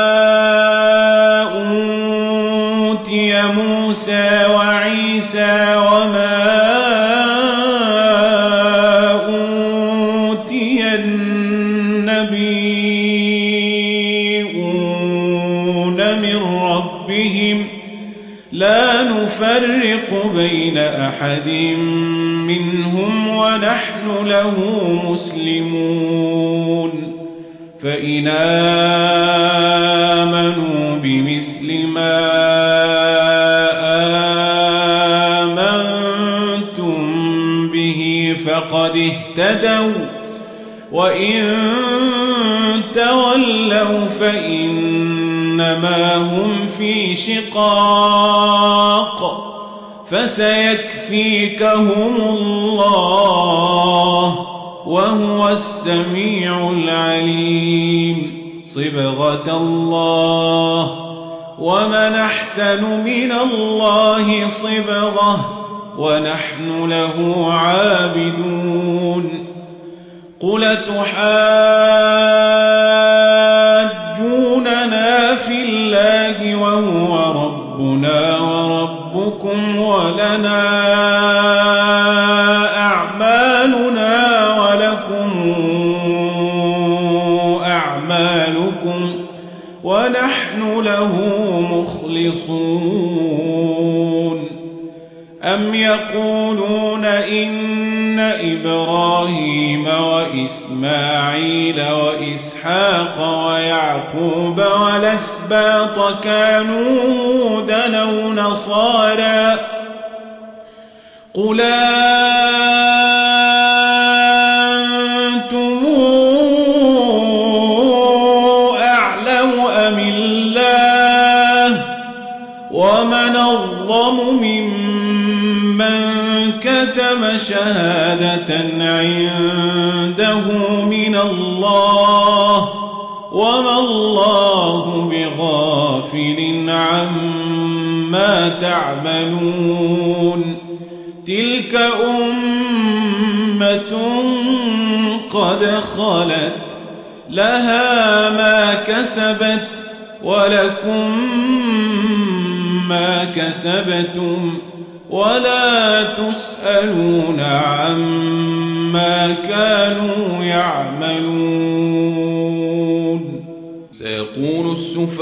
أوتي موسى وعيسى وما أوتي النبيون من ربهم لا نفرق بين أحد منهم ونحن له مسلمون فإن آمنوا بمثل ما آمنتم به فقد اهتدوا وإن تولوا فإنما هم في شقاق فسيكفيكهم الله وهو السميع العليم صبغة الله ومن أحسن من الله صبغة ونحن له عابدون قل تحاجوننا في الله وهو ربنا وربكم ولنا أعمالنا ولكم أعمالكم ونحن له مخلصون أم يقولون إن إبراهيم وإسماعيل وإسحاق ويعقوب والأسباط كانوا هودا أو نصارى قل أنتم أعلم أم الله ومن أظلم ممن كتم شهادة عنده من الله وما الله بغافل عما تعملون تلك أمة قد خلت لها ما كسبت ولكم ما كسبتم ولا تسألون عما كانوا يعملون سيقول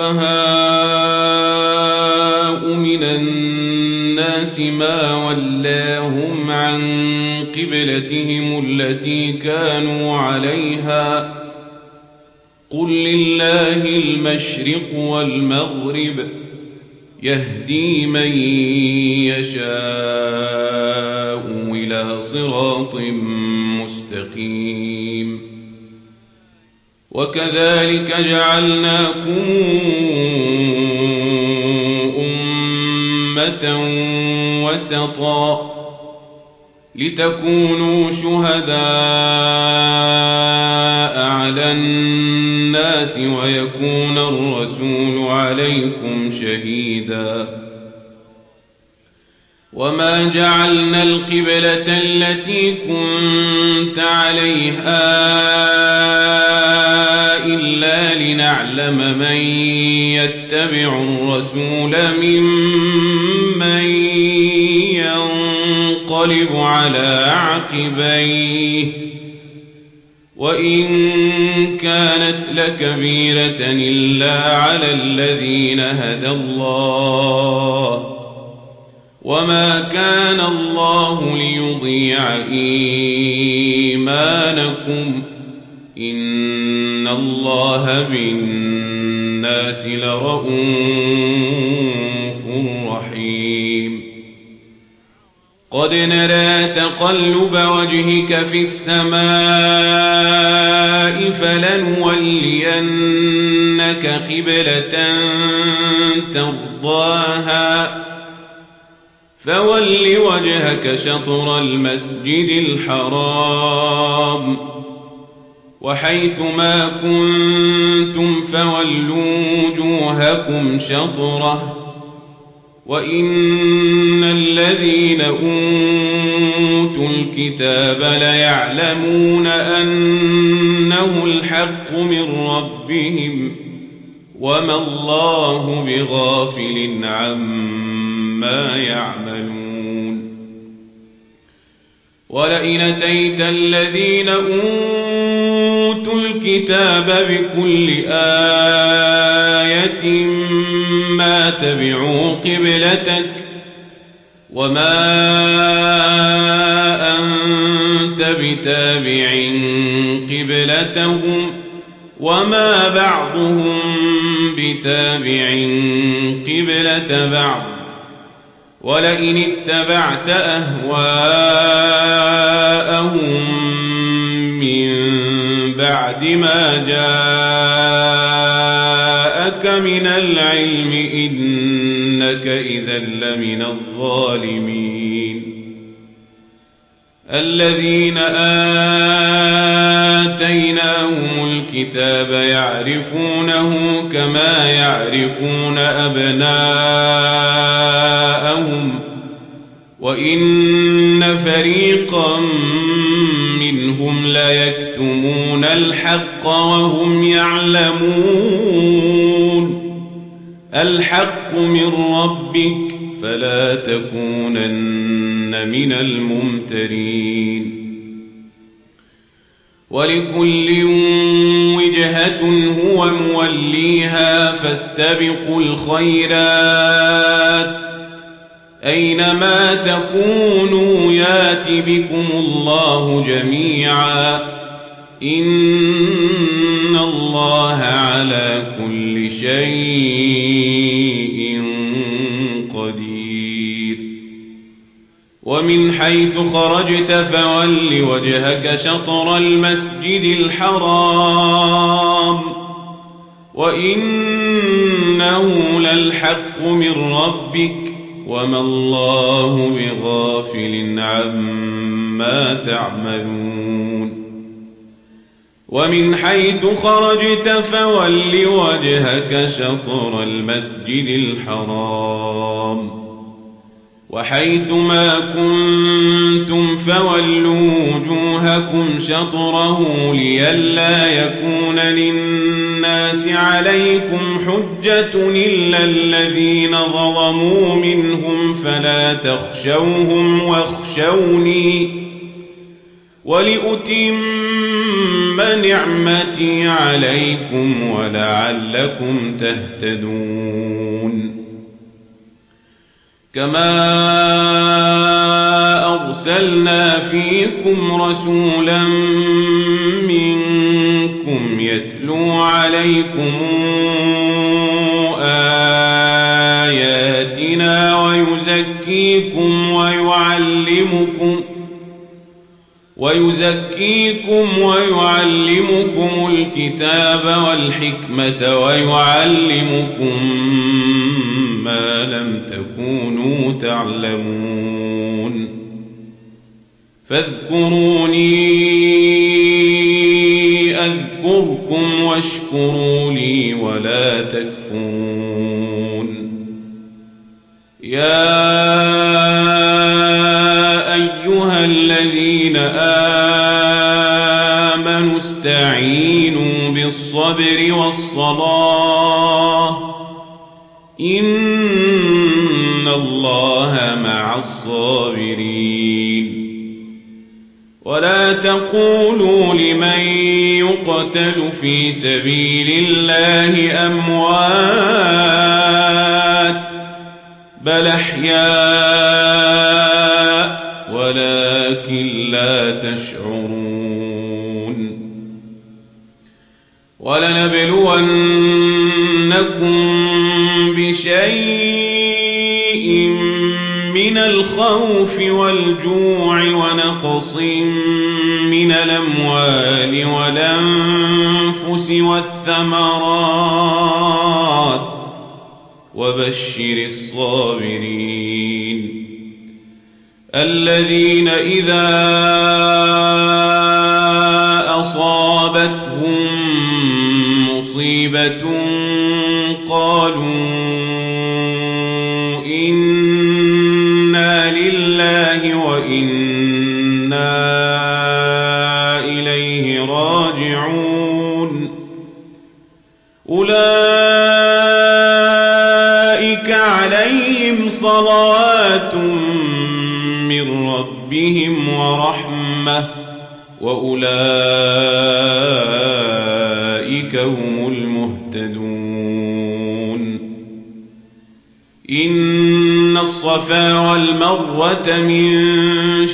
السفهاء من الناس ما ولاهم عن قبلتهم التي كانوا عليها قل لله المشرق والمغرب يهدي من يشاء إلى صراط مستقيم وكذلك جعلناكم أمة وسطا لتكونوا شهداء على الناس ويكون الرسول عليكم شهيدا وما جعلنا القبلة التي كنت عليها إلا لنعلم من يتبع الرسول ممن ينقلب. ينقلب على عقبيه وإن كانت لكبيرة إلا على الذين هدى الله وما كان الله ليضيع إيمانكم إن الله بالناس لرءوف رحيم قد نرى تقلب وجهك في السماء فلنولينك قبلة ترضاها فول وجهك شطر المسجد الحرام وحيث ما كنتم فولوا وجوهكم شطره وإن الذين أوتوا الكتاب ليعلمون أنه الحق من ربهم وما الله بغافل عما يعملون ولئن أتيت الذين أوتوا الكتاب بكل آية ما تبعوا قبلتك وما أنت بتابع قبلتهم وما بعضهم بتابع قبلة بعض ولئن اتبعت أهواءهم من بعد ما جاءك من العلم إنك إذا لمن الظالمين الذين آتيناهم الكتاب يعرفونه كما يعرفون أبناءهم وإن فريقا منهم ليكتمون الحق وهم يعلمون الحق من ربك فلا تكونن من الممترين ولكل وجهة هو موليها فاستبقوا الخيرات أينما تكونوا يات بكم الله جميعا إن الله على كل شيء قدير ومن حيث خرجت فول وجهك شطر المسجد الحرام وإنه للحق من ربك وما الله بغافل عما تعملون ومن حيث خرجت فول وجهك شطر المسجد الحرام وحيث ما كنتم فولوا وجوهكم شطره لئلا يكون للناس عليكم حجة إلا الذين ظلموا منهم فلا تخشوهم واخشوني ولأتم نعمتي عليكم ولعلكم تهتدون كما أرسلنا فيكم رسولا منكم يتلو عليكم آياتنا ويزكيكم ويعلمكم ويزكيكم ويعلمكم الكتاب والحكمة ويعلمكم ما لم تكونوا تعلمون فاذكروني أذكركم واشكروا لي ولا تكفرون يا أيها الذين آمنوا استعينوا بالصبر والصلاة إن الله مع الصابرين ولا تقولوا لمن يقتل في سبيل الله أموات بل أحياء ولكن لا تشعرون ولنبلونكم بشيء من الخوف والجوع ونقص من الأموال والأنفس والثمرات وبشر الصابرين الذين إذا أصابتهم مصيبة قالوا إنا لله وإنا إليه راجعون أولئك عليهم صلوات من ربهم ورحمة وأولئك هم المهتدون إن الصفا والمروة من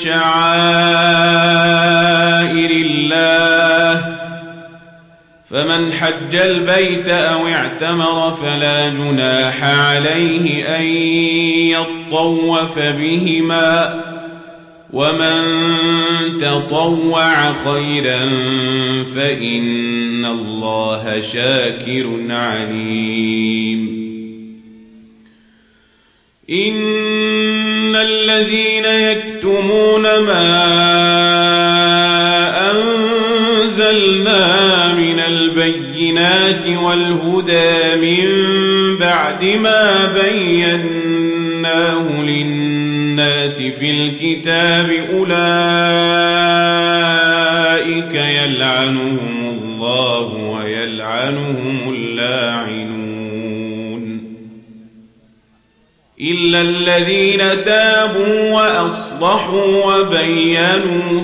شعائر الله فمن حج البيت أو اعتمر فلا جناح عليه أن يطوف بهما ومن تطوع خيرا فإن الله شاكر عليم إن الذين يكتمون ما أنزلنا من البينات والهدى من بعد ما بيناه للناس في الكتاب أولئك يلعنهم الله ويلعنهم اللاعنون إلا الذين تابوا وأصلحوا وبينوا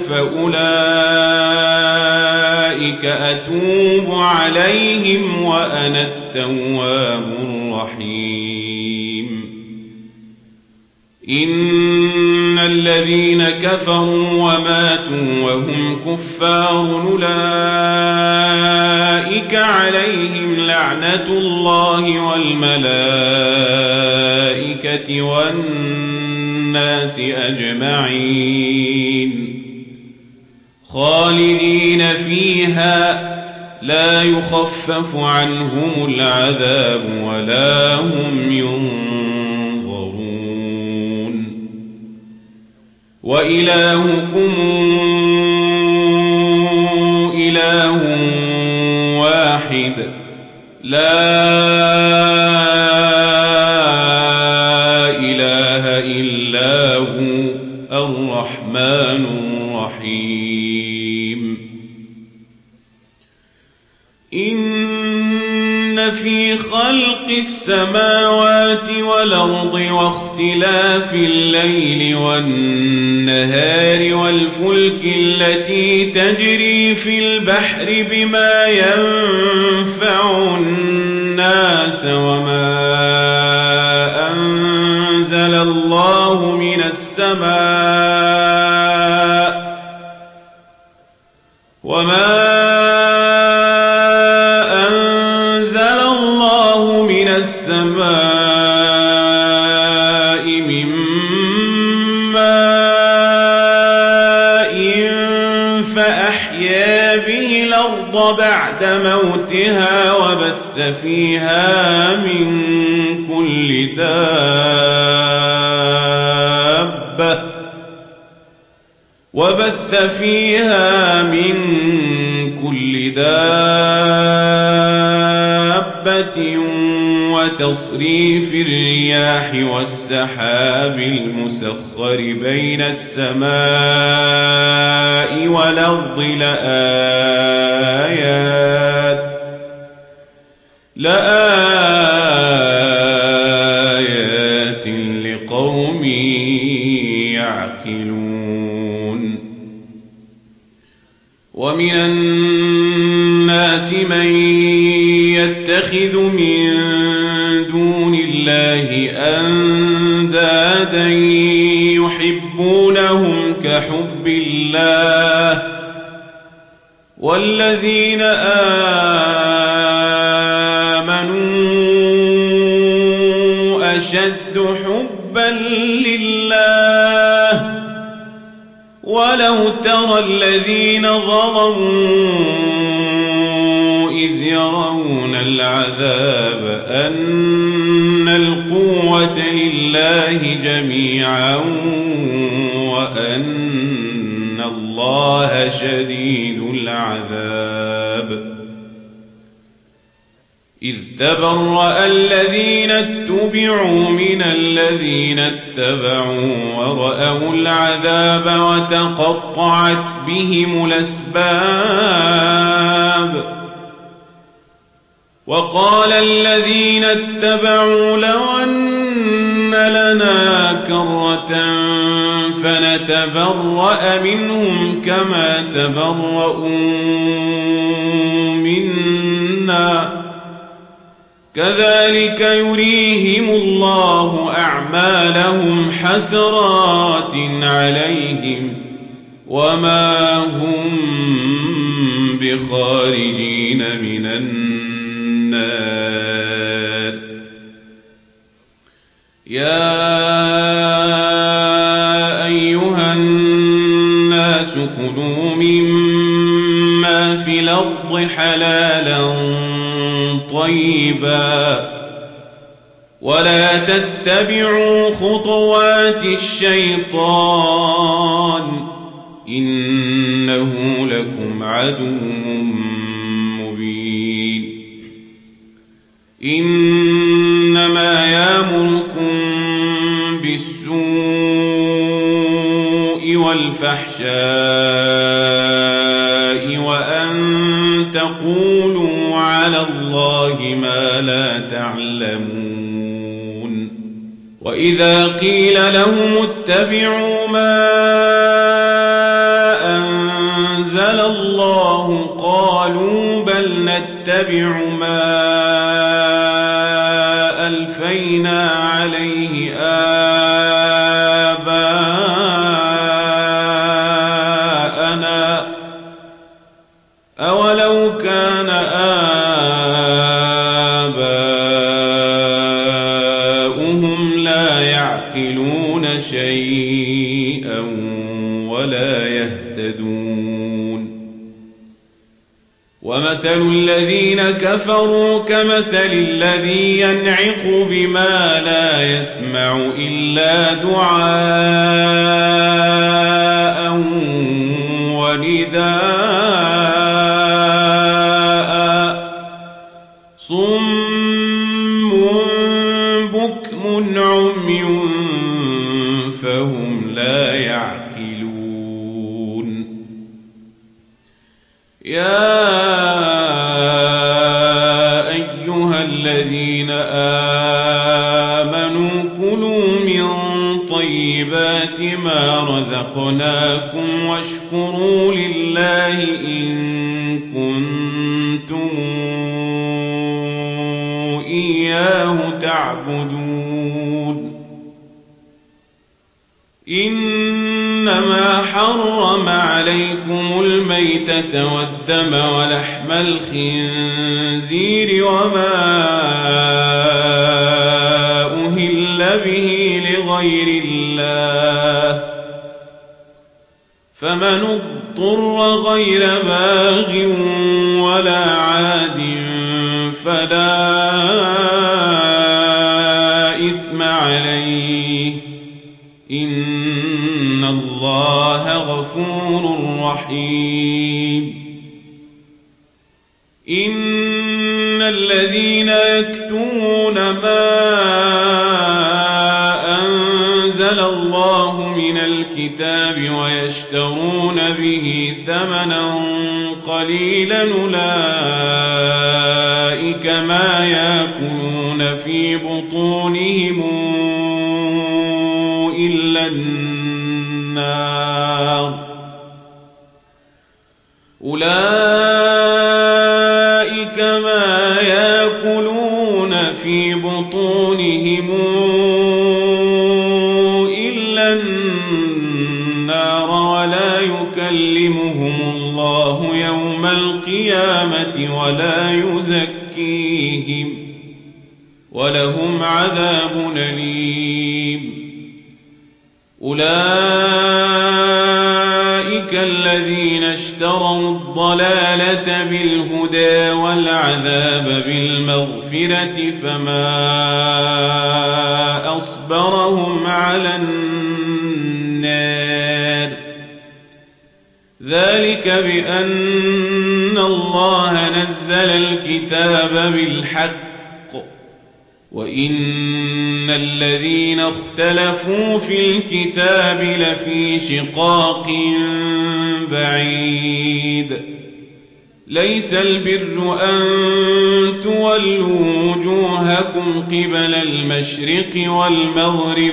فأولئك أتوب عليهم وأنا التواب الرحيم إن الذين كفروا وماتوا وهم كفار أولئك عليهم لعنة الله والملائكة والناس أجمعين خالدين فيها لا يخفف عنهم العذاب ولا هم ينظرون وإلهكم إله واحد لا إله إلا هو الرحمن الرحيم إن في خلق السماوات والأرض واختلاف الليل والنهار والفلك التي تجري في البحر بما ينفع الناس وما أنزل الله من السماء وما السماء من ماء فأحيا به الأرض بعد موتها وبث فيها من كل دابة وبث فيها من كل دابة وتصريف الرياح والسحاب المسخر بين السماء والأرض لآيات لآيات لقوم يعقلون ومن الناس من يتخذ من دون الله أندادا يحبونهم كحب الله والذين آمنوا أشد حبا لله ولو ترى الذين ظلموا إذ يرون العذاب أن القوة لله جميعا وأن الله شديد العذاب إذ تبرأ الذين اتبعوا من الذين اتبعوا ورأوا العذاب وتقطعت بهم الأسباب وقال الذين اتبعوا لو أن لنا كرة فنتبرأ منهم كما تبرؤوا منا كذلك يريهم الله أعمالهم حسرات عليهم وما هم بخارجين من النار يا أيها الناس كلوا مما في الأرض حلالا طيبا ولا تتبعوا خطوات الشيطان إنه لكم عدو مبين إنما يأمركم بالسوء والفحشاء وأن تقولوا على الله ما لا تعلمون وإذا قيل لهم اتبعوا ما أنزل الله قالوا بل نتبع ما ألفينا عليه آباءنا أولو كان آباؤهم لا يعقلون شيئا ولا يهتدون ومثل الذين كفروا كمثل الذي ينعق بما لا يسمع إلا دعاء ونداء صم بكم عمي فهم لا يعقلون يا أيها الذين آمنوا كلوا من طيبات ما رزقناكم واشكروا لله إن كنتم إياه تعبدون إنما حرم عليكم الميتة والدم ولحم الخنزير وما أهل به لغير الله فمن اضطر غير باغ ولا عاد فلا إثم عليه إن الله غفور رحيم إن الذين يكتمون ما أنزل الله من الكتاب ويشترون به ثمنا قليلا أولئك ما يأكلون في بطونهم إلا النار أولئك ما يأكلون في بطونهم إلا النار ولا يكلمهم الله يوم القيامة ولا يزكيهم ولهم عذاب أليم. أولئك الذين اشتروا الضلالة بالهدى والعذاب بالمغفرة فما أصبرهم على النار. ذلك بأن الله نزل الكتاب بالحق وإن الذين اختلفوا في الكتاب لفي شقاق بعيد. ليس البر أن تولوا وجوهكم قبل المشرق والمغرب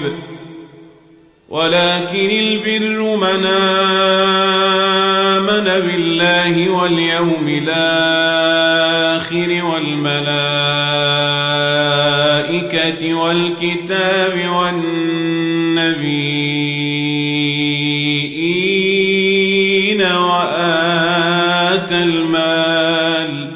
ولكن البر من آمن بالله واليوم الآخر والملائكة والكتاب والنبيين وآتى المال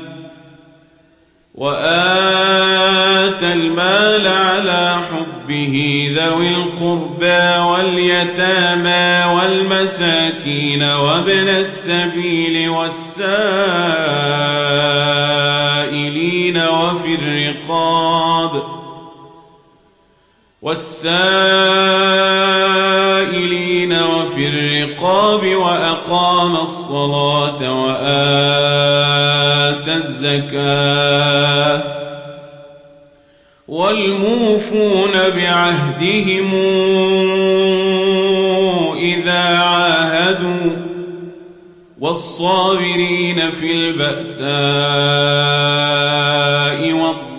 وآتى المال على حبه ذوي القربى واليتامى والمساكين وابن السبيل والسائلين وفي الرقاب والسائلين وفي الرقاب وأقام الصلاة وآتى الزكاة والموفون بعهدهم إذا عاهدوا والصابرين في البأساء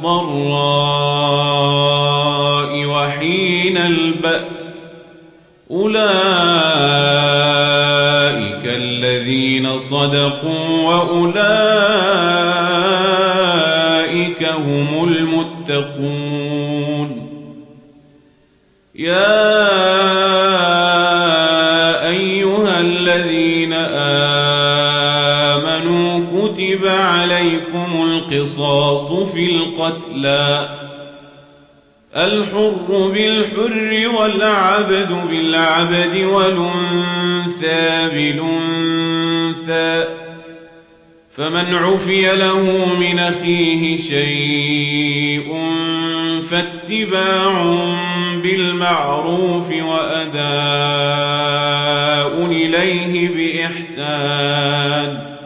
والضراء وحين البأس. أولئك الذين صدقوا وأولئك هم المتقون. يا أيها الذين آمنوا كتب عليكم القصاص في القتلى الحر بالحر والعبد بالعبد والأنثى بالأنثى فمن عفي له من أخيه شيء فاتباع بالمعروف وأداء إليه بإحسان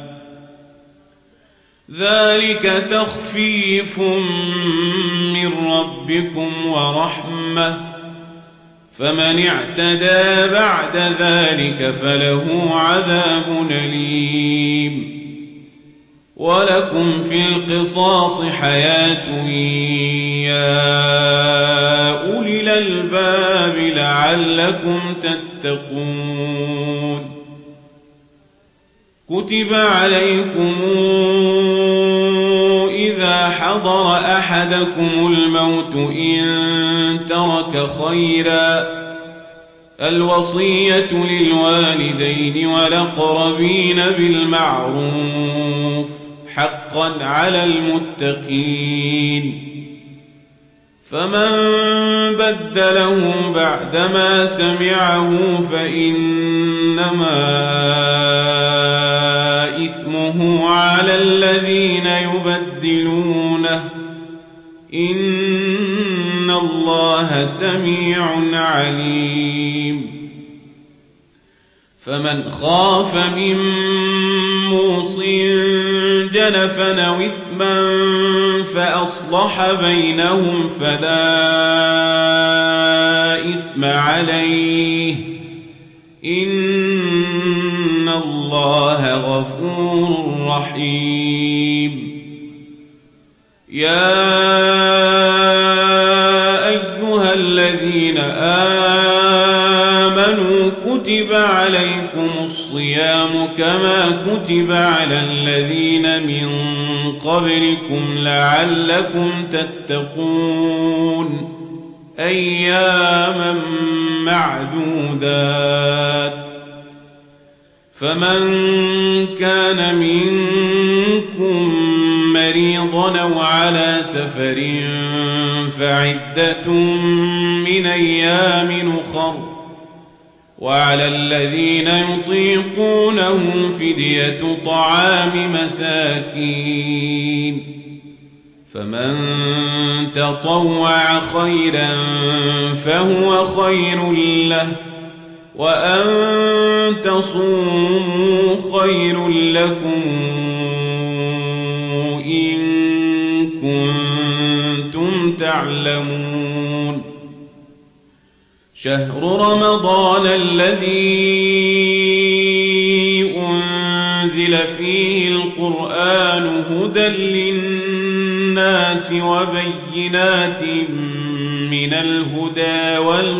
ذلك تخفيف من ربكم ورحمة فمن اعتدى بعد ذلك فله عذاب أليم. ولكم في القصاص حياة يا أولي الألباب لعلكم تتقون. كتب عليكم إذا حضر أحدكم الموت إن ترك خيرا الوصية للوالدين والأقربين بالمعروف حقا على المتقين. فمن بدله بعدما سمعه فإنما إثمه على الذين يبدلونه إن الله سميع عليم. فمن خاف من موص جنفا أو إثما فأصلح بينهم فلا إثم عليه إن الله غفور رحيم. يا أيها الذين آمنوا كتب عليكم الصيام كما كتب على الذين من قبلكم لعلكم تتقون أياما معدودات فمن كان منكم مريضا أو على سفر فعدة من أيام أخر وعلى الذين يطيقونه فدية طعام مساكين فمن تطوع خيرا فهو خير له وأن تصوموا خير لكم إن كنتم تعلمون شهر رمضان الذي أنزل فيه القرآن هدى للناس وبينات من الهدى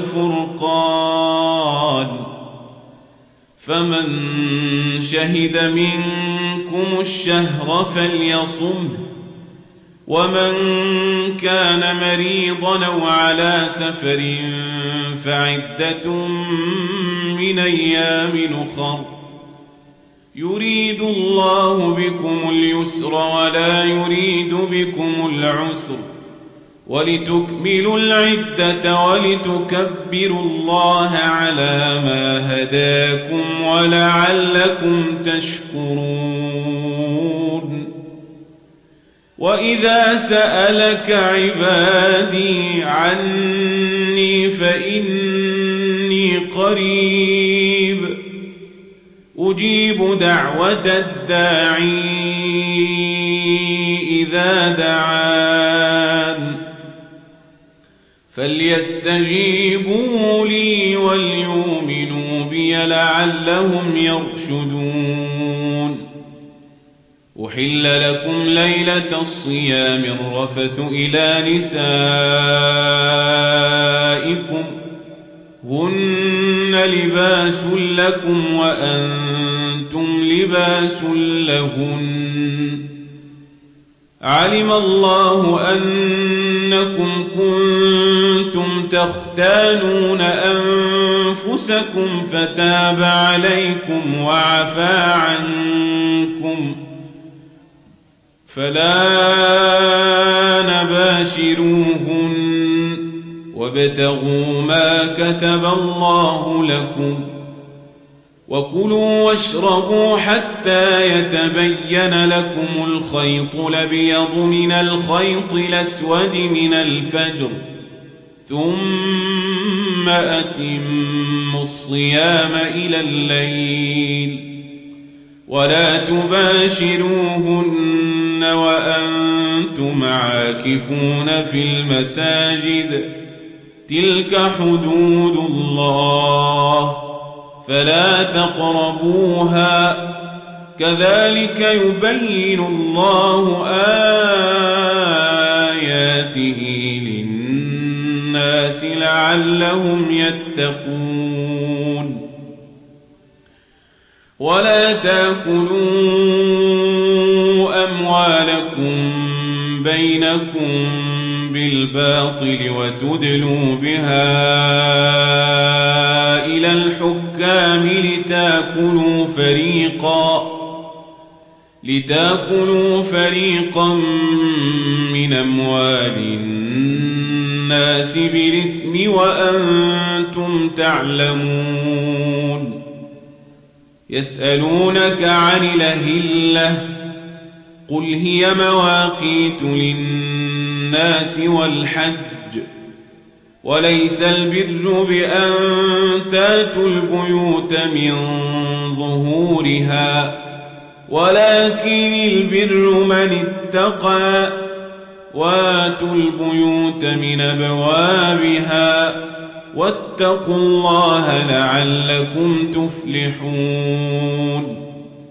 والفرقان فمن شهد منكم الشهر فليصمه ومن كان مريضا أو على سفر فعدة من أيام أخر يريد الله بكم اليسر ولا يريد بكم العسر ولتكملوا العدة ولتكبروا الله على ما هداكم ولعلكم تشكرون وإذا سألك عبادي عني فإني قريب أجيب دعوة الداعي إذا دعان فليستجيبوا لي وليؤمنوا بي لعلهم يرشدون أحل لكم ليلة الصيام الرفث إلى نسائكم هن لباس لكم وأنتم لباس لهن علم الله أنكم كنتم تختانون أنفسكم فتاب عليكم وعفى عنكم فلا نباشروهن وابتغوا ما كتب الله لكم وكلوا واشربوا حتى يتبين لكم الخيط الأبيض من الخيط الأسود من الفجر ثم أتموا الصيام إلى الليل ولا تباشروهن وأنتم عاكفون في المساجد تلك حدود الله فلا تقربوها كذلك يبين الله آياته للناس لعلهم يتقون ولا تأكلوا أموالكم بينكم بالباطل وتدلوا بها إلى الحكام لتأكلوا فريقا لتأكلوا فريقا من أموال الناس بالإثم وأنتم تعلمون يسألونك عن الأهلة قل هي مواقيت للناس والحج وليس البر بأن تاتوا البيوت من ظهورها ولكن البر من اتقى واتوا البيوت من أبوابها واتقوا الله لعلكم تفلحون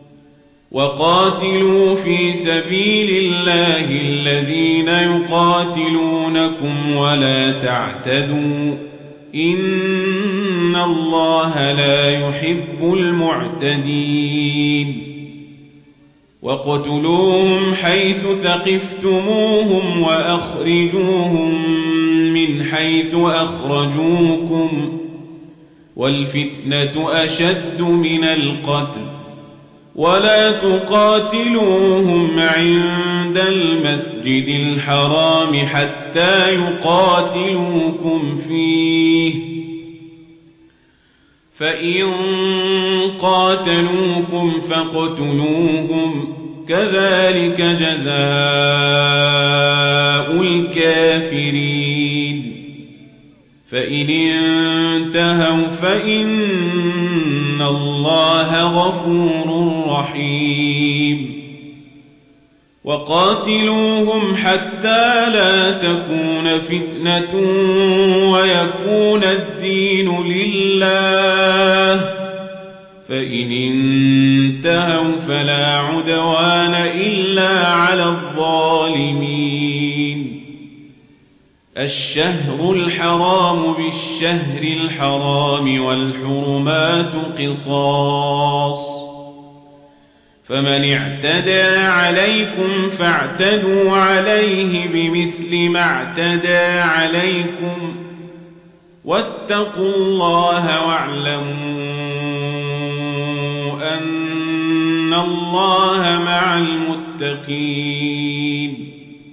وقاتلوا في سبيل الله الذين يقاتلونكم ولا تعتدوا إن الله لا يحب المعتدين واقتلوهم حيث ثقفتموهم وأخرجوهم من حيث أخرجوكم والفتنة أشد من القتل ولا تقاتلوهم عند المسجد الحرام حتى يقاتلوكم فيه فإن قاتلوكم فاقتلوهم كذلك جزاء الكافرين فإن انتهوا فإن الله غفور رحيم وقاتلوهم حتى لا تكون فتنة ويكون الدين لله فإن انتهوا فلا عدوان إلا على الظالمين الشهر الحرام بالشهر الحرام والحرمات قصاص فمن اعتدى عليكم فاعتدوا عليه بمثل ما اعتدى عليكم واتقوا الله واعلموا أن الله مع المتقين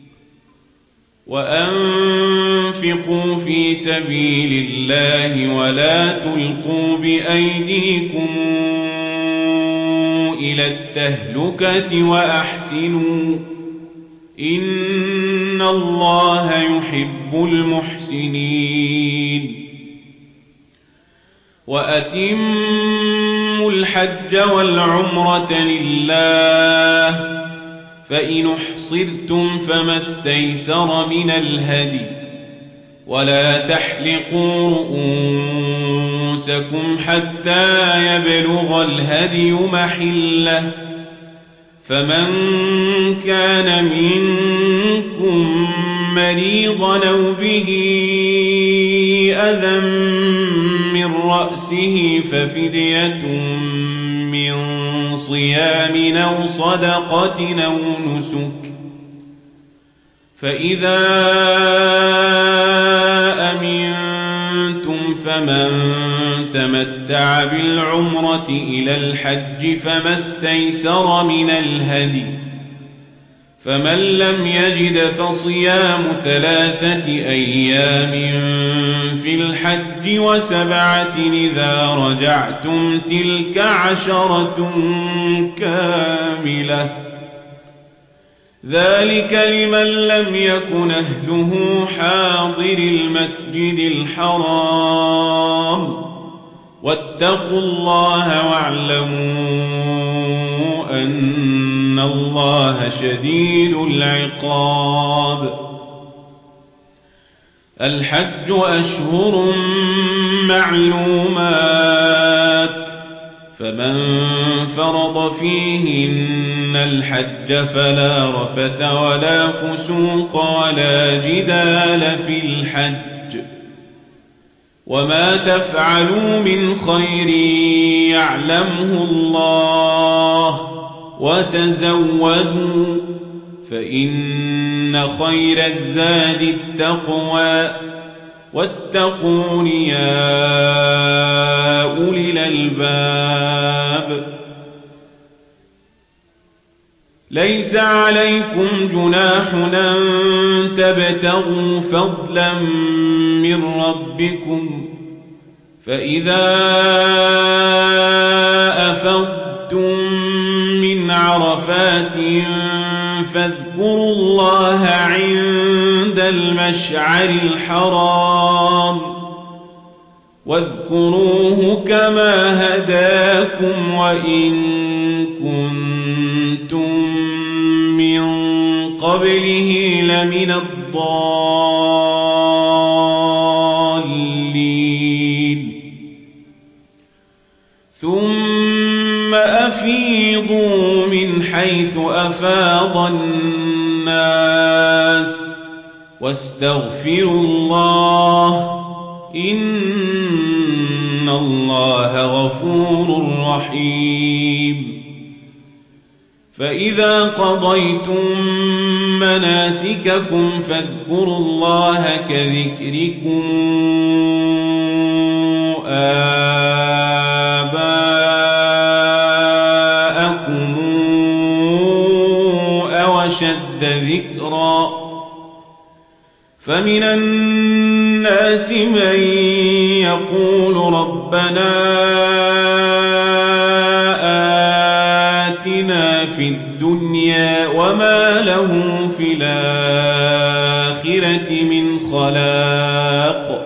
وأنفقوا في سبيل الله ولا تلقوا بأيديكم إلى التهلكة وأحسنوا إن الله يحب المحسنين وأتموا الحج والعمرة لله فإن احصرتم فما استيسر من الهدي ولا تحلقوا رؤوسكم حتى يبلغ الهدي محله فمن كان منكم مريضا أو به أذى من رأسه ففدية من صيام أو صدقة أو نسك فإذا أمنتم فمن تمتع بالعمرة إلى الحج فما استيسر من الهدي فمن لم يجد فصيام ثلاثة أيام في الحج وسبعة إذا رجعتم تلك عشرة كاملة ذلك لمن لم يكن أهله حاضر المسجد الحرام واتقوا الله واعلموا أن الله شديد العقاب الحج أشهر معلومات فمن فرض فيهن الحج فلا رفث ولا فسوق ولا جدال في الحج وما تفعلوا من خير يعلمه الله وتزودوا فإن خير الزاد التقوى واتقون يا أولي الألباب ليس عليكم جناح أن تبتغوا فضلا من ربكم فإذا أفضتم من عرفات فاذكروا الله عند المشعر الحرام واذكروه كما هداكم وإن كنتم من قبله لمن الضالين ثم أفيضوا من حيث أفاض الناس واستغفروا الله إن الله غفور رحيم فإذا قضيتم مناسككم فاذكروا الله كذكركم آباءكم أو أشد ذكرا فمن الناس من يقول ربنا آتنا في الدنيا وما له في الآخرة من خلاق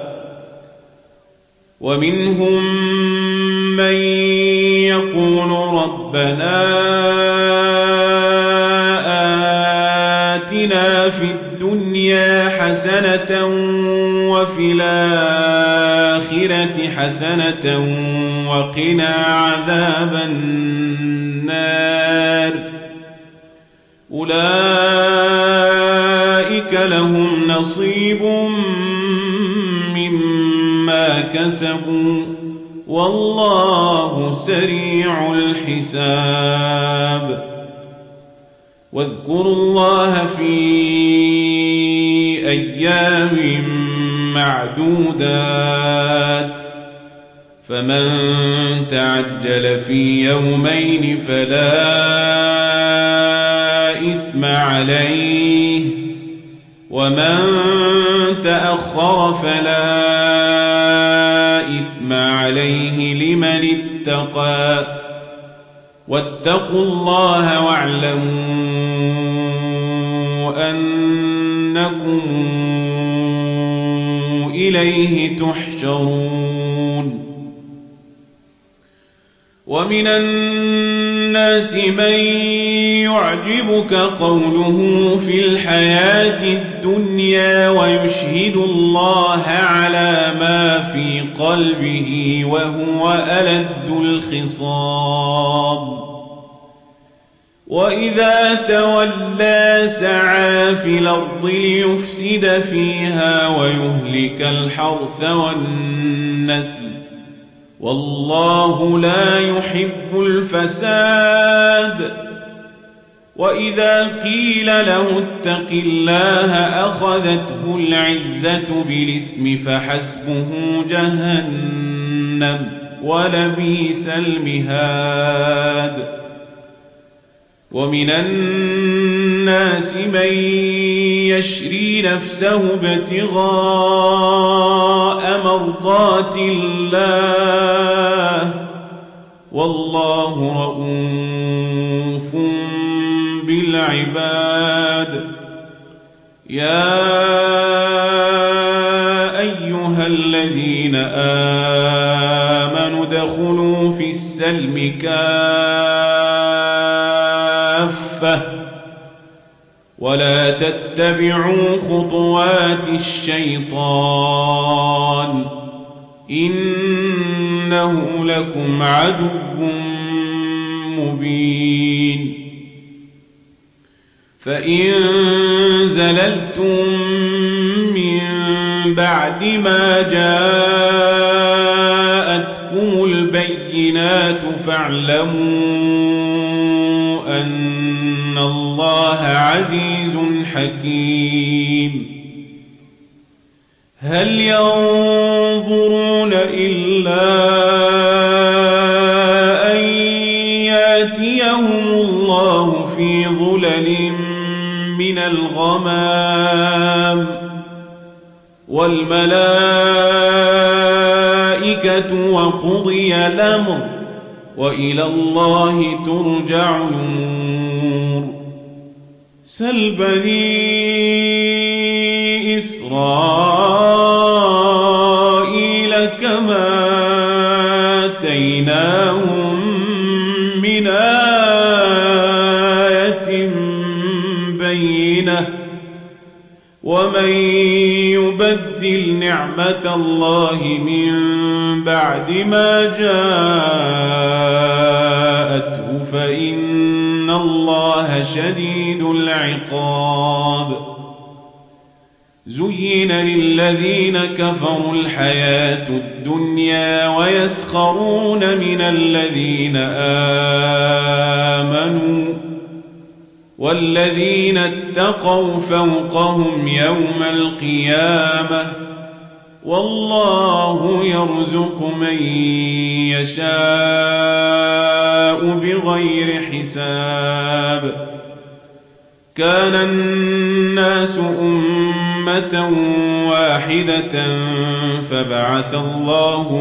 ومنهم من يقول ربنا آتنا في الدنيا حسنة وفي الآخرة حسنة وقنا عذاب النار أولئك لهم نصيب مما كسبوا والله سريع الحساب واذكروا الله في أيام معدودات فمن تعجل في يومين فلا إثم عليه ومن تأخر فلا إثم عليه لمن اتقى واتقوا الله واعلموا أنكم إليه تحشرون ومن الناس من يعجبك قوله في الحياة الدنيا ويشهد الله على ما في قلبه وهو ألد الخصام وإذا تولى سعى في الأرض ليفسد فيها ويهلك الحرث والنسل والله لا يحب الفساد وإذا قيل له اتق الله أخذته العزة بالإثم فحسبه جهنم ولبئس المهاد ومن الناس من يشري نفسه ابتغاء مرضات الله والله رؤوف بالعباد يا أيها الذين آمنوا ادخلوا في السلم كافة ولا تتبعوا خطوات الشيطان إنه لكم عدو مبين فإن زللتم من بعد ما جاءتكم البينات فاعلموا أن الله عزيز حكيم هل ينظرون إلا أن يأتيهم الله في ظلل من الغمام والملائكة وقضي الأمر وإلى الله ترجع الأمور سل بني إسرائيل كما آتيناهم من آية بينة ومن يبدل نعمة الله من بعد ما جاءته فإن الله شديد العقاب زين للذين كفروا الحياة الدنيا ويسخرون من الذين آمنوا والذين اتقوا فوقهم يوم القيامة والله يرزق من يشاء بغير حساب. كان الناس أمة واحدة فبعث الله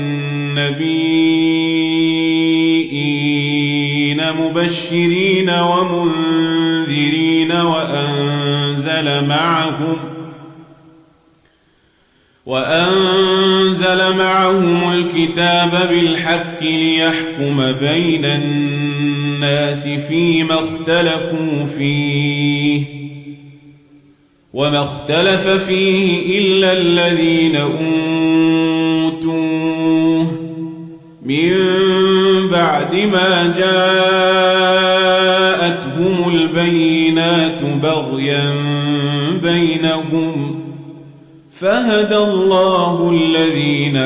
النبيين مبشرين ومنذرين وأنزل معهم وأنزل معهم الكتاب بالحق ليحكم بين الناس فيما اختلفوا فيه وما اختلف فيه إلا الذين أوتوه من بعد ما جاءتهم البينات بغيا بينهم فهدى الله الذين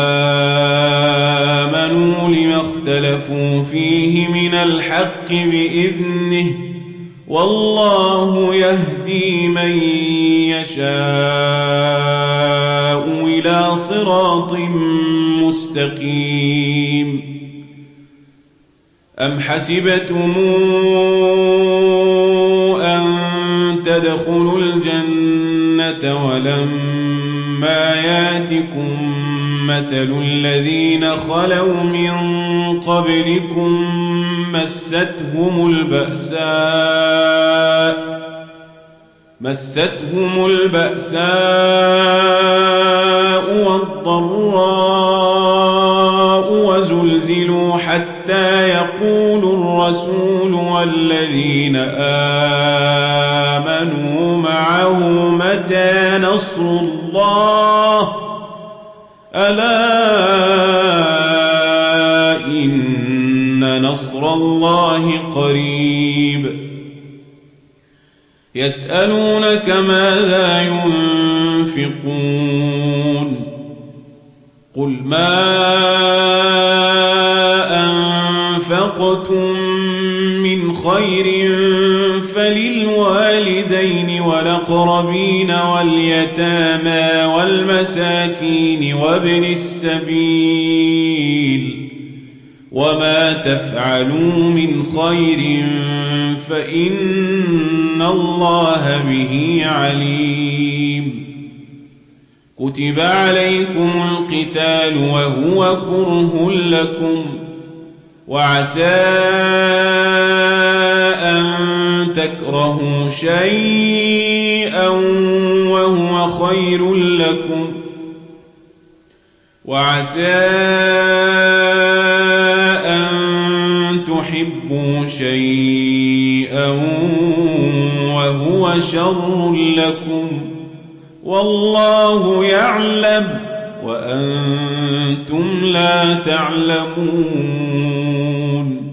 آمنوا لما اختلفوا فيه من الحق بإذنه والله يهدي من يشاء إلى صراط مستقيم. أم حسبتم أن تدخلوا الجنة ولما ياتكم مثل الذين خلوا من قبلكم مستهم البأساء مستهم البأساء والضراء وزلزلوا حتى يقول الرسول والذين آمنوا معه متى نصر الله ألا إن نصر الله قريب. يسألونك ماذا ينفقون قل ما أنفقتم من خير فللوالدين والأقربين واليتامى والمساكين وابن السبيل وما تفعلوا من خير فإن الله به عليم. كتب عليكم القتال وهو كره لكم وعسى أن تكرهوا شيئا وهو خير لكم وعسى أن تحبوا شيئا وهو شر لكم والله يعلم وأنتم لا تعلمون.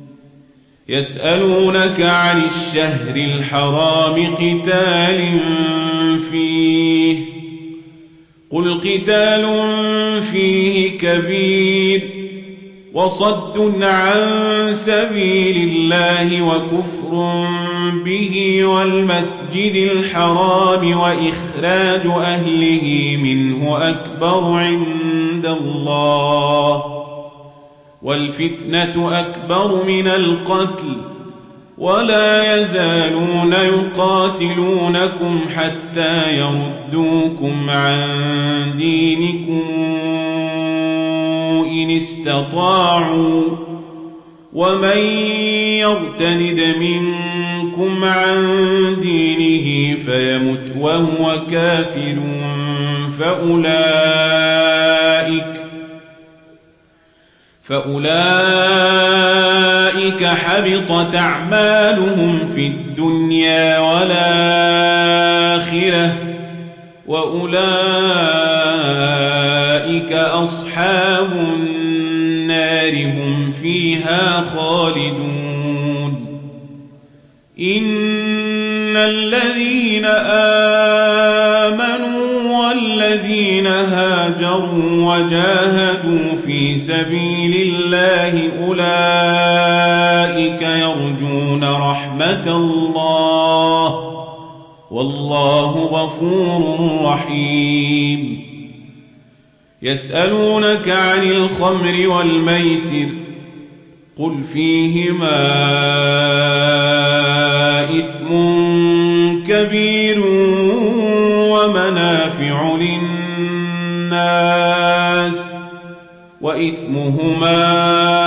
يسألونك عن الشهر الحرام قتال فيه قل قتال فيه كبير وصد عن سبيل الله وكفر به والمسجد الحرام وإخراج أهله منه أكبر عند الله والفتنة أكبر من القتل ولا يزالون يقاتلونكم حتى يردوكم عن دينكم إن استطاعوا ومن يرتد منكم عن دينه فيمت وهو كافر فأولئك فأولئك حبطت أعمالهم في الدنيا والآخرة وأولئك أصحاب النار هم فيها خالدون. إن الذين آمنوا والذين هاجروا وجاهدوا في سبيل الله أولئك يرجون رحمة الله والله غفور رحيم. يسألونك عن الخمر والميسر قل فيهما إثم كبير ومنافع للناس وإثمهما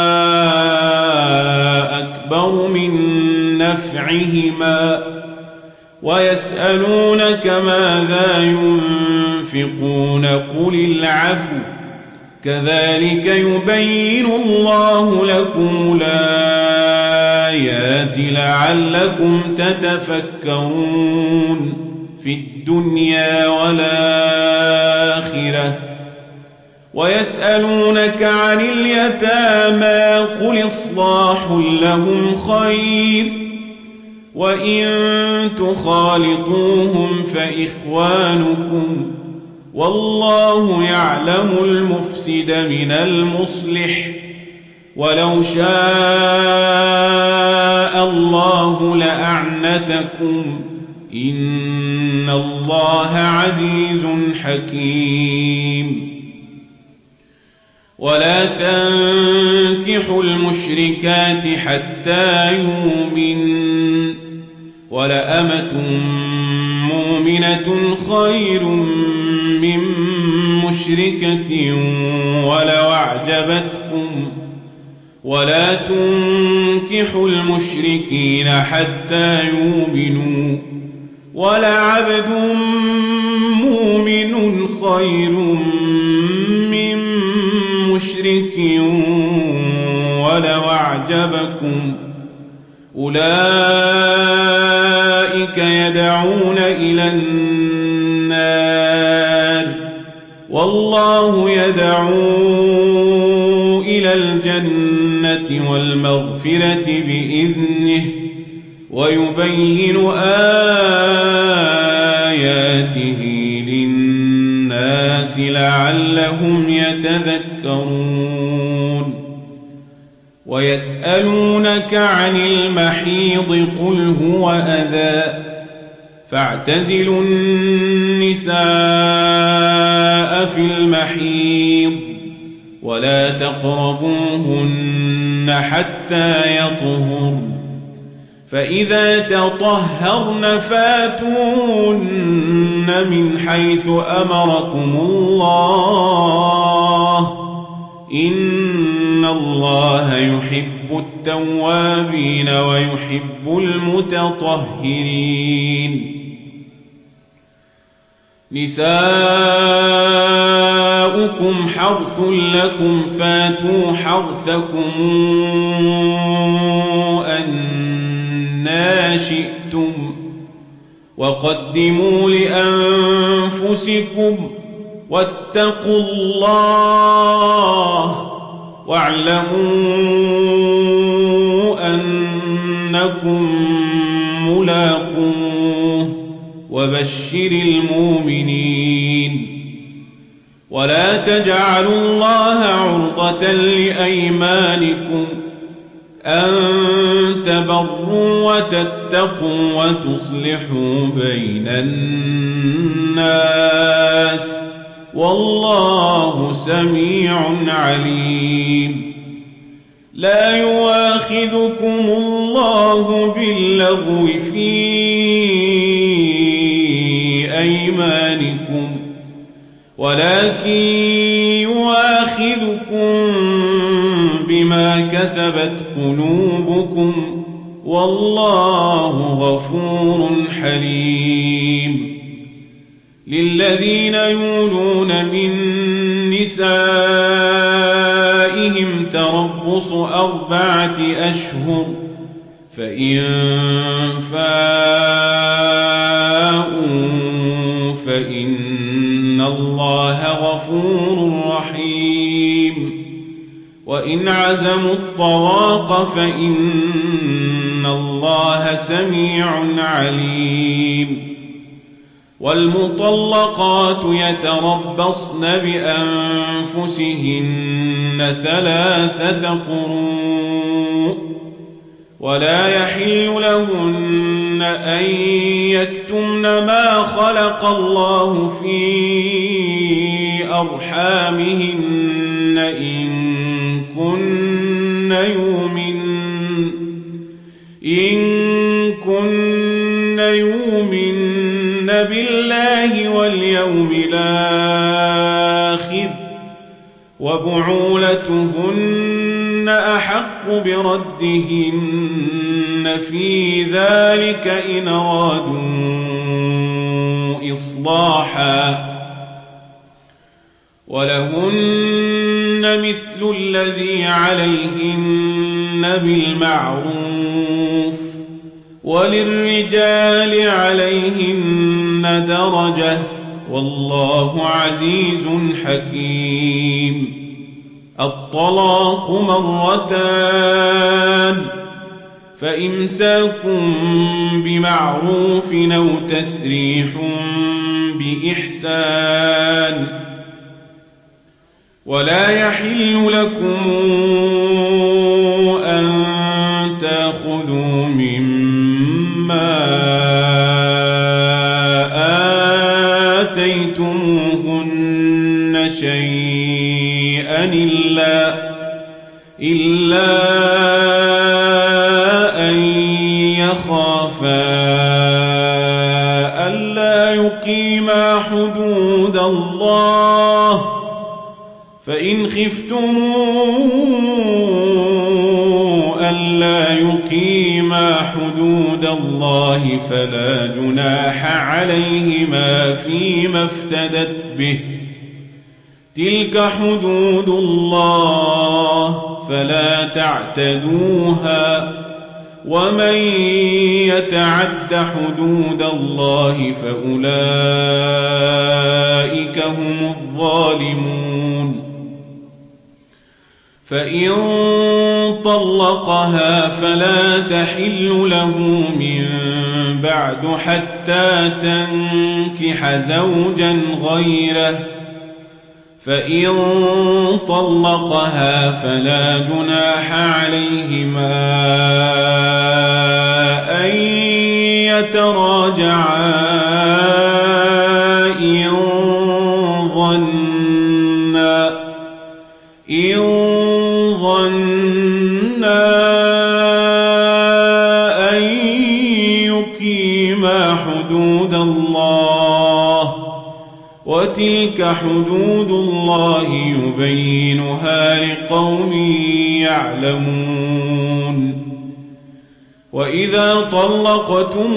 أكبر من نفعهما ويسألونك ماذا ينفقون قل العفو كذلك يبين الله لكم الآيات لعلكم تتفكرون في الدنيا والآخرة. ويسألونك عن اليتامى قل إصلاح لهم خير وإن تخالطوهم فإخوانكم والله يعلم المفسد من المصلح ولو شاء الله لأعنتكم إن الله عزيز حكيم. ولا تنكحوا المشركات حتى يؤمن ولأمة مؤمنة خير من مشركة ولو أعجبتكم ولا تنكحوا المشركين حتى يؤمنوا ولعبد مؤمن خير من مشرك ولو أعجبكم أولئك يدعون إلى النار والله يدعو إلى الجنة والمغفرة بإذنه ويبين آياته للناس لعلهم يتذكرون. ويسألونك عن المحيض قل هو أذى فاعتزلوا النساء في المحيض ولا تقربوهن حتى يطهرن فإذا تطهرن فاتوهن من حيث أمركم الله إن الله يحب التوابين ويحب المتطهرين. نساؤكم حرث لكم فاتوا حرثكم أنى شئتم وقدموا لأنفسكم واتقوا الله واعلموا أنكم ملاقوه وبشر المؤمنين. ولا تجعلوا الله عرضة لأيمانكم أن تبروا وتتقوا وتصلحوا بين الناس والله سميع عليم. لا يؤاخذكم الله باللغو في أيمانكم ولكن يؤاخذكم بما كسبت قلوبكم والله غفور حليم. للذين يولون من نسائهم تربص أربعة أشهر فإن فاءوا فإن الله غفور رحيم. وإن عزموا الطلاق فإن الله سميع عليم. والمطلقات يتربصن بأنفسهن ثلاثة قروء ولا يحل لهن أن يكتمن ما خلق الله في أرحامهن إن كن يؤمن إن كن يؤمن بالله واليوم الآخر وبعولتهن أحق بردهن في ذلك إن أرادوا إصلاحا ولهن مثل الذي عليهن بالمعروف وللرجال عليهن درجة والله عزيز حكيم. الطلاق مرتان فإمساك بمعروف أو تسريح بإحسان ولا يحل لكم أن تأخذوا مما آتيتموهن شيئا إلا إلا أن يخافا ألا يقيما حدود الله فإن خفتموا ألا يقيما حدود الله فلا جناح عليهما فيما افتدت به تلك حدود الله فلا تعتدوها ومن يتعد حدود الله فأولئك هم الظالمون. فإن طلقها فلا تحل له من بعد حتى تنكح زوجا غيره فإن طلقها فلا جناح عليهما أن يتراجعا إن ظنا إن ظنا أن يقيما حدود الله وتلك حدود الله يبينها لقوم يعلمون. وإذا طلقتم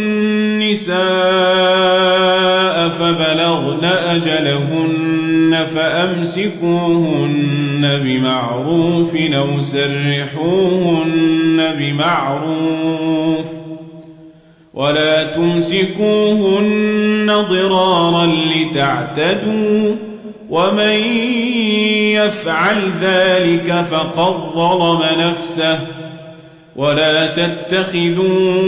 النساء فبلغن أجلهن فأمسكوهن بمعروف أو سرحوهن بمعروف ولا تمسكوهن ضرارا لتعتدوا ومن يفعل ذلك فقد ظلم نفسه ولا تتخذوا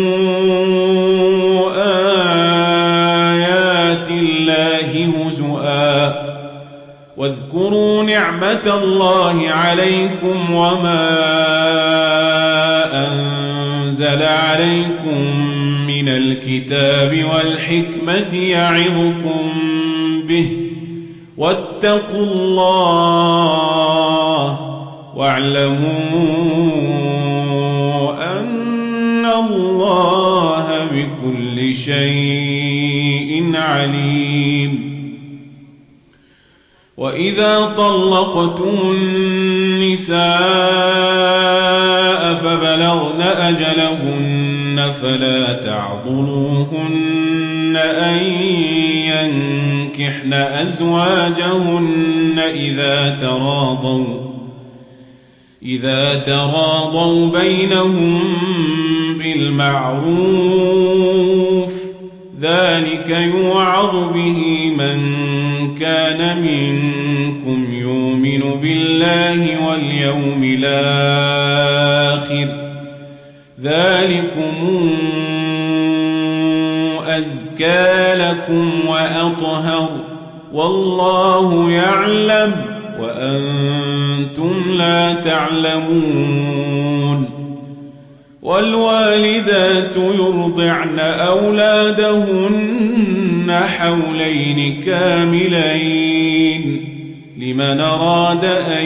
آيات الله هزؤا واذكروا نعمة الله عليكم وما أنزل عليكم من الكتاب والحكمة يعظكم به واتقوا الله واعلموا أن الله بكل شيء عليم. وإذا طلقتم النساء فبلغن أجلهن فلا تعضلوهن أن ينكحن أزواجهن إذا تراضوا إذا تراضوا بينهم بالمعروف ذلك يوعظ به من كان منكم يؤمن بالله واليوم الآخر ذلكم أزكى لكم وأطهر والله يعلم وأنتم لا تعلمون. والوالدات يرضعن أولادهن حولين كاملين لمن أراد أن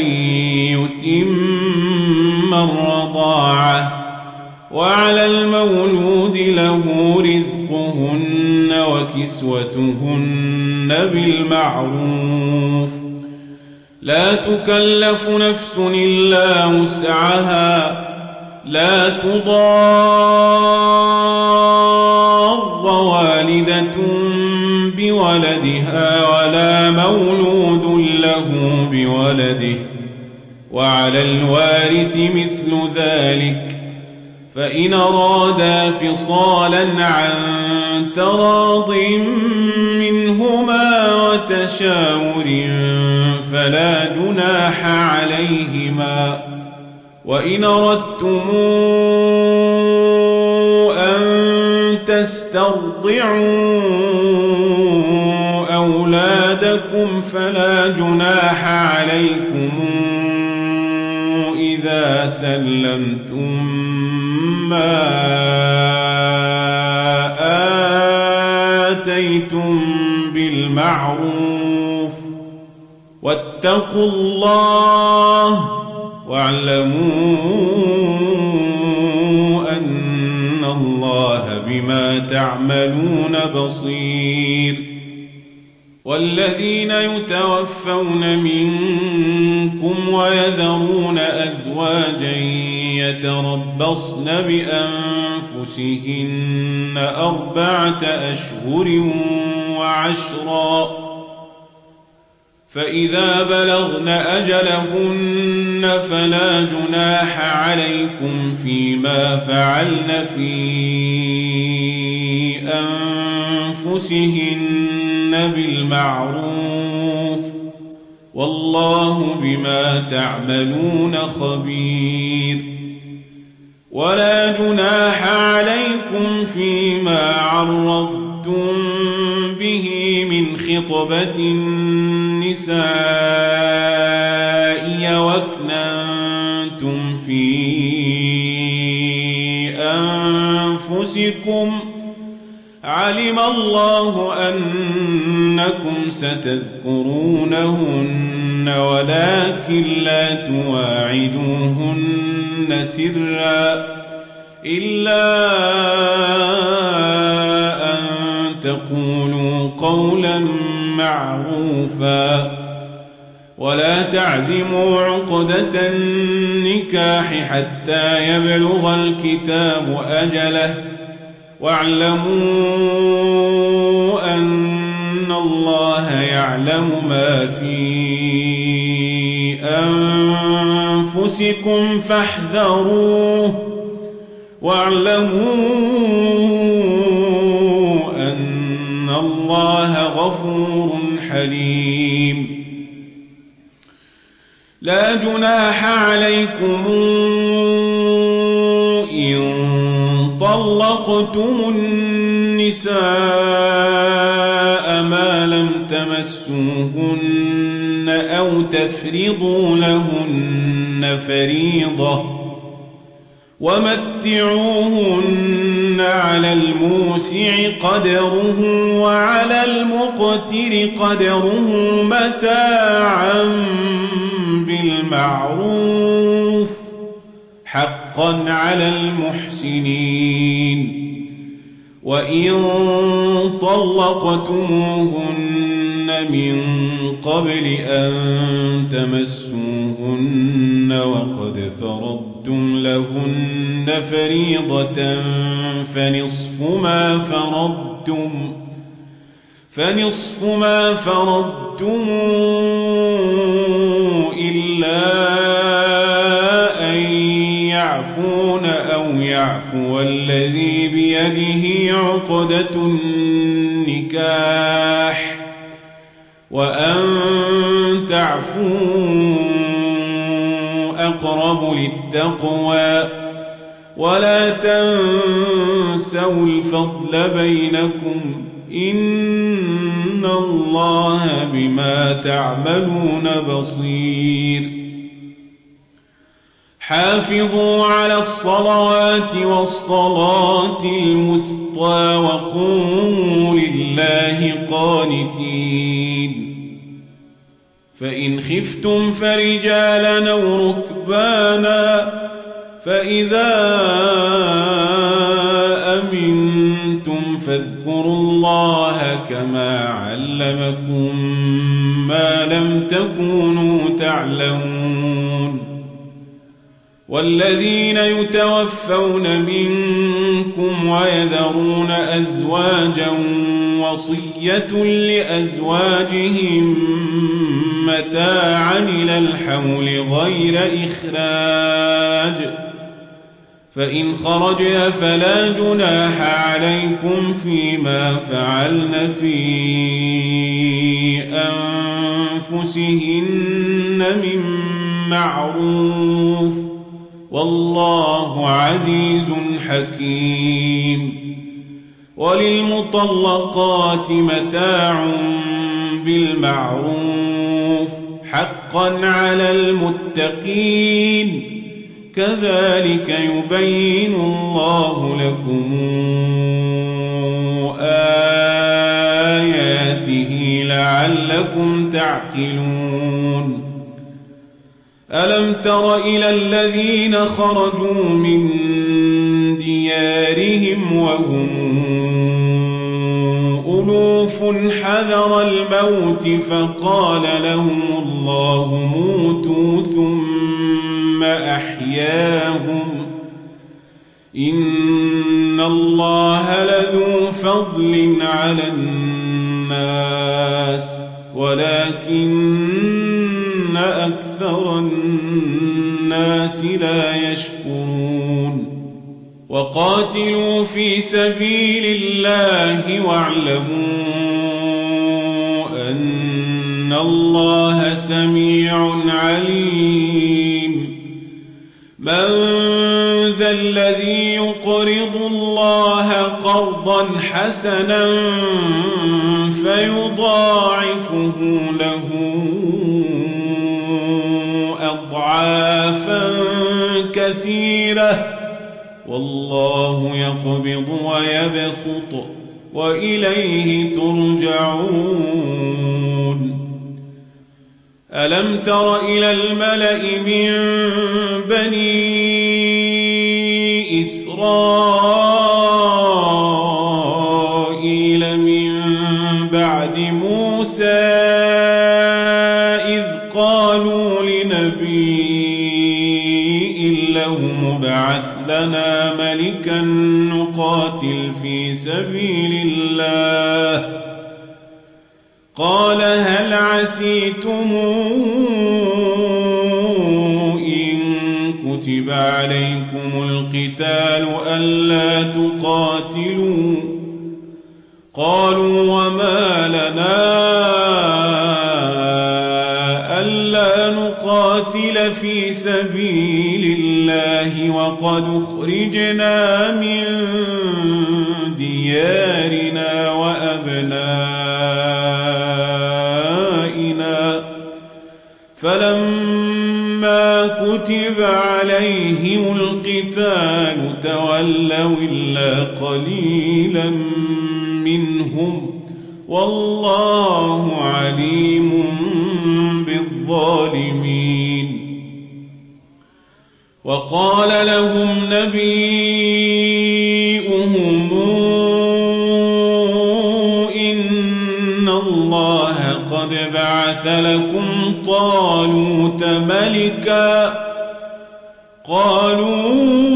يتم الرضاعة وعلى المولود له رزقهن وكسوتهن بالمعروف لا تكلف نفس إلا وسعها لا تضار والدة بولدها ولا مولود له بولده وعلى الوارث مثل ذلك فإن أرادا فصالا عن تراض منهما وتشاور فلا جناح عليهما وإن أردتم أن تسترضعوا أولادكم فلا جناح عليكم إذا سلمتم ما آتيتم بالمعروف واتقوا الله واعلموا أن الله بما تعملون بصير والذين يتوفون منكم ويذرون أزواجا يتربصن بأنفسهن أربعة أشهر وعشرا فإذا بلغن أجلهن فلا جناح عليكم فيما فعلن في أنفسهن بالمعروف والله بما تعملون خبير ولا جناح عليكم فيما عرضتم به من خطبة النساء وأكننتم في أنفسكم علم الله أنكم ستذكرونهن ولكن لا تواعدوهن سرا إلا أن تقولوا قولا معروفا ولا تعزموا عقدة النكاح حتى يبلغ الكتاب أجله واعلموا أن الله يعلم ما في أنفسكم فاحذروه واعلموا أن الله غفور حليم لا جناح عليكم إن طلقتم النساء ما لم تمسوهن أو تفرضوا لهن فريضة ومتعوهن على الموسع قدره وعلى المقتر قدره متاعا بالمعروف حقا على المحسنين وإن طلقتموهن من قبل أن تمسوهن وقد فرضتم لهن فريضة فنصف ما فرضتم فنصف ما فرضتم إلا أن يعفون أو يعفو الذي بيده عقدة النكاح وأن تعفوا أقرب للتقوى ولا تنسوا الفضل بينكم إن الله بما تعملون بصير حافظوا على الصلوات والصلاة الوسطى وقوموا لله قانتين فإن خفتم فرجالا أو ركبانا فإذا أمنتم فاذكروا الله كما علمكم ما لم تكونوا تعلمون والذين يتوفون منكم ويذرون أزواجا وصية لأزواجهم متاعا إلى الحول غير إخراج فإن خرجن فلا جناح عليكم فيما فعلن في أنفسهن من معروف والله عزيز حكيم وللمطلقات متاع بالمعروف حقا على المتقين كذلك يبين الله لكم آياته لعلكم تعقلون ألم تر إلى الذين خرجوا من ديارهم وهم ألوف حذر الموت فقال لهم الله موتوا ثم أحياهم إن الله لذو فضل على الناس ولكن أكثر الناس لا يشكرون وقاتلوا في سبيل الله واعلموا أن الله سميع عليم من ذا الذي يقرض الله قرضا حسنا فيضاعفه له أضعافا كثيرة والله يقبض ويبسط وإليه ترجعون ألم تر إلى الملأ من بني إسرائيل من بعد موسى إذ قالوا لنبي له مبعث لنا ملكا نقاتل في سبيل الله قال هل عسيتم إن كتب عليكم القتال ألا تقاتلوا قالوا وما لنا ألا نقاتل في سبيل الله وقد أخرجنا من ديارنا وأبنائنا فلما كتب عليهم القتال تولوا إلا قليلا منهم والله عليم بالظالمين وقال لهم نبيهم إن الله قد بعث لكم طالوت ملكا قالوا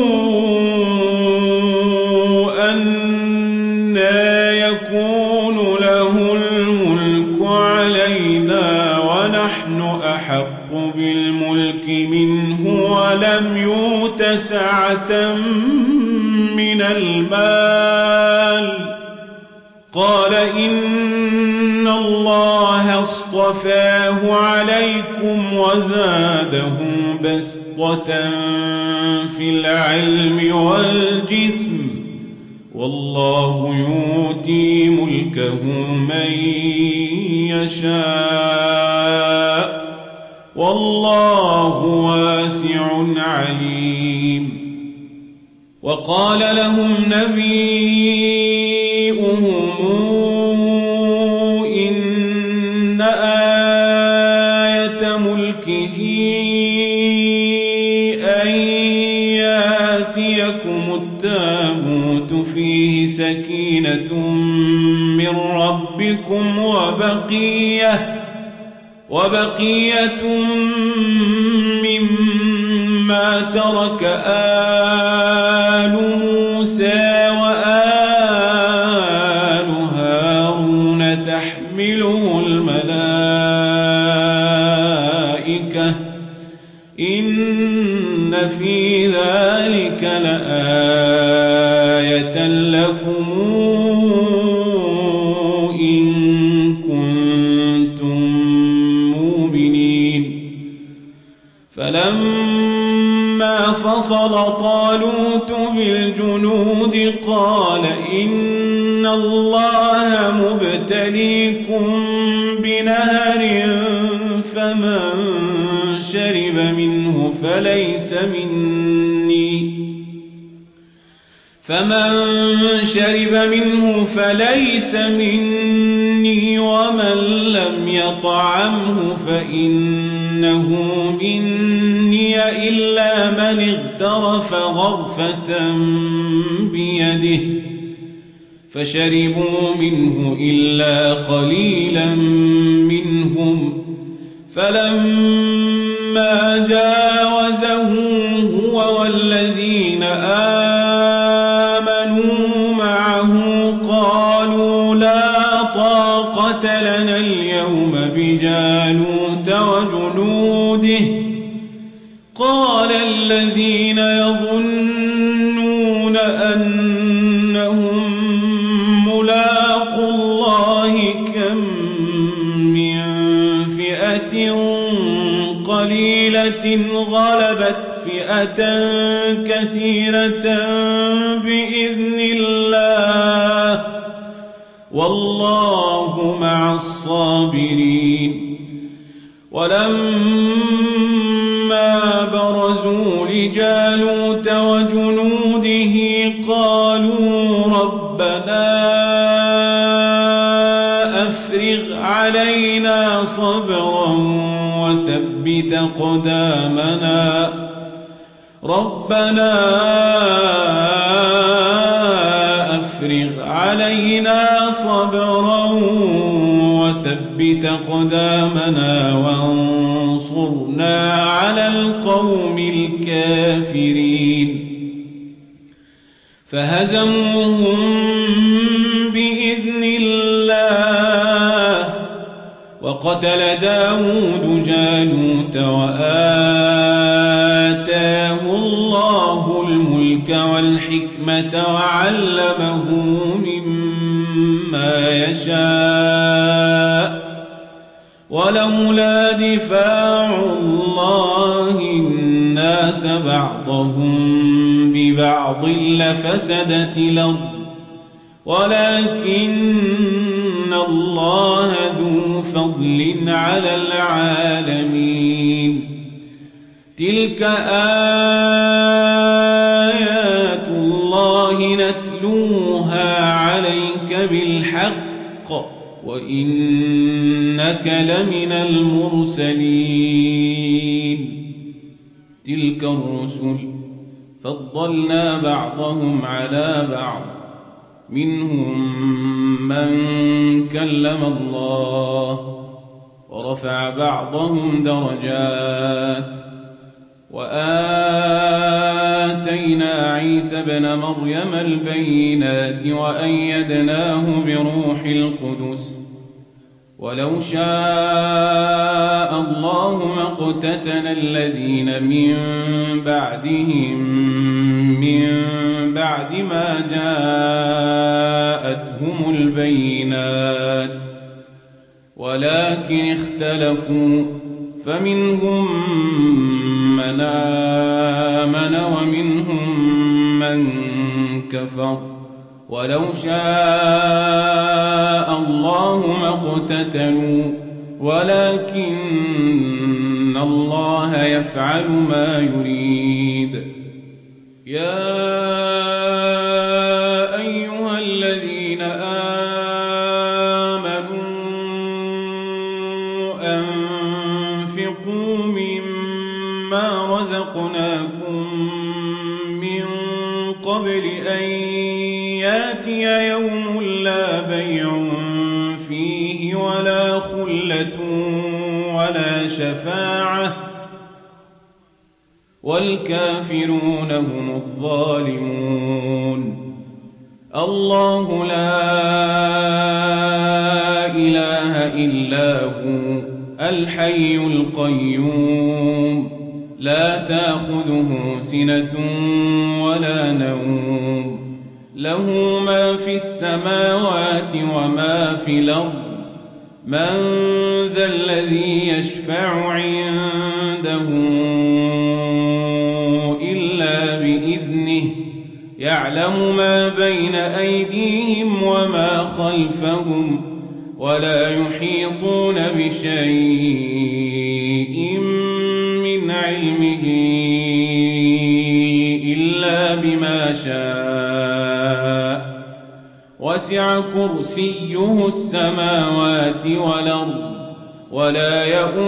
أنى يكون له الملك علينا ونحن أحق بالملك منه ولم يؤت سعة من المال قال إن الله اصطفاه عليكم وزاده بسطة في العلم والجسم والله يؤتي ملكه من يشاء والله واسع عليم. وقال لهم نبيهم إن آية ملكه أن يأتيكم التابوت فيه سكينة من ربكم وبقية وبقية مما ترك آل موسى وآل هارون تحمله الملائكة إن في ذلك لآية لكم إن كنتم مؤمنين. فلما فصل طالوت بالجنود قال إن الله مبتليكم بنهر فمن شرب منه فليس مني فمن شرب منه فليس مني ومن لم يطعمه فإنه مني إلا من اغترف غرفة بيده فشربوا منه إلا قليلا منهم. فلما جاوزه هو والذين آمنوا معه قالوا لا طاقة لنا اليوم بجالوت وجنوده. قال الذين يظنون أنهم ملاقو الله كم من فئة قليلة غلبت فئة كثيرة بإذن الله والله مع الصابرين. ولما برزوا لجالوت وجنوده قالوا ربنا أفرغ علينا صبرا وثبت أقدامنا ربنا أفرغ علينا صبرا وثبت أقدامنا وانصرنا على القوم الكافرين. فهزموهم بإذن الله وقتل داود جالوت وآتاه الله الملك والحكمة وعلمه مما يشاء ولولا دفاع الله الناس بعضهم ببعض لفسدت الأرض ولكن الله ذو فضل على العالمين. تلك آيات الله نتلوها عليك بالحق وإنك لمن المرسلين. تلك الرسل فضلنا بعضهم على بعض منهم من كلم الله ورفع بعضهم درجات وآتينا عيسى ابن مريم البينات وأيدناه بروح القدس ولو شاء الله ما اقتتل الذين من بعدهم من بعد ما جاءتهم البينات ولكن اختلفوا فمنهم من آمن ومنهم من كفر ولو شاء الله ما اقتتلوا ولكن إن الله يفعل ما يريد. يا أيها الذين آمنوا أنفقوا مما رزقناكم من قبل أن يأتي يوم لا بيع فيه ولا خلة ولا شفاعة والكافرون هم الظالمون. الله لا إله إلا هو الحي القيوم لا تأخذه سنة ولا نوم له ما في السماوات وما في الأرض من ذا الذي يشفع عنده إلا بإذنه يعلم ما بين أيديهم وما خلفهم ولا يحيطون بشيء من علمه إلا بما شاء وسع كرسيه السماوات والأرض ولا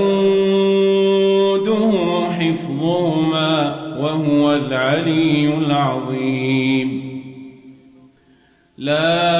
يؤوده حفظهما وهو العلي العظيم. لا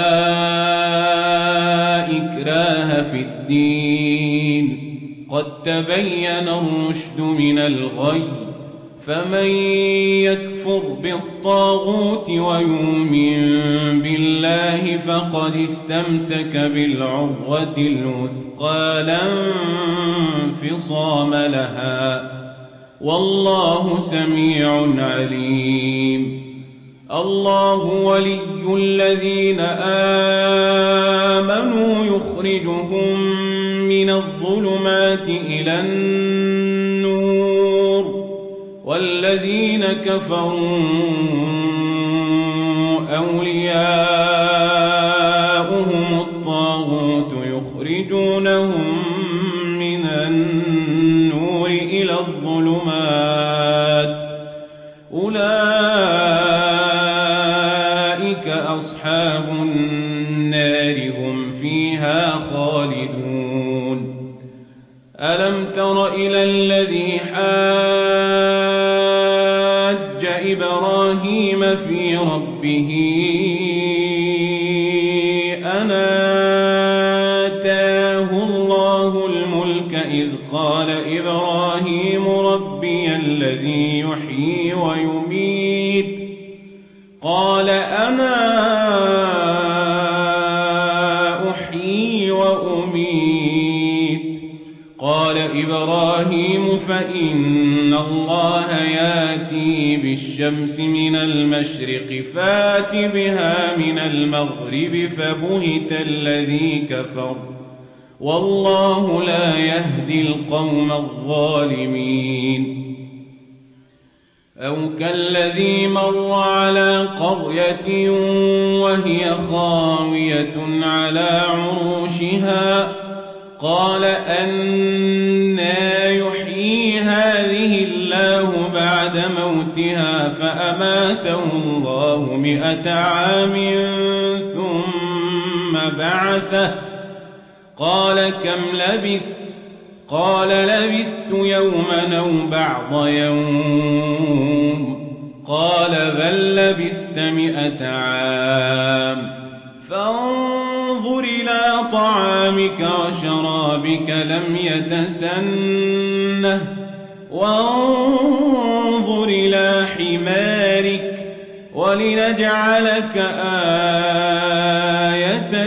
إكراه في الدين قد تبين الرشد من الغي فمن يكفر بالطاغوت ويؤمن بالله فقد استمسك بالعروة الوثقى لا انفصام لها والله سميع عليم. الله ولي الذين آمنوا يخرجهم من الظلمات إلى النور والذين كفروا أولياؤهم الطاغوت يخرجونهم من النور إلى الظلمات أولئك أصحاب النار هم فيها خالدون. ألم تر إلى الذي حاج إبراهيم في ربه أن آتاه الله الملك إذ قال إبراهيم ربي الذي يحيي ويميت قال أنا أحيي وأميت قال إبراهيم فإن الله يأتي بالشمس من المشرق فات بها من المغرب فبهت الذي كفر والله لا يهدي القوم الظالمين. أو كالذي مر على قرية وهي خاوية على عروشها قال أنى يحيي هذه الله بعد موتها فأماته الله مئة عام ثم بعثه قال كم لبثت قال لبثت يوما أو بعض يوم قال بل لبثت مئة عام فانظر إلى طعامك وشرابك لم يتسنه وانظر إلى حمارك ولنجعلك آية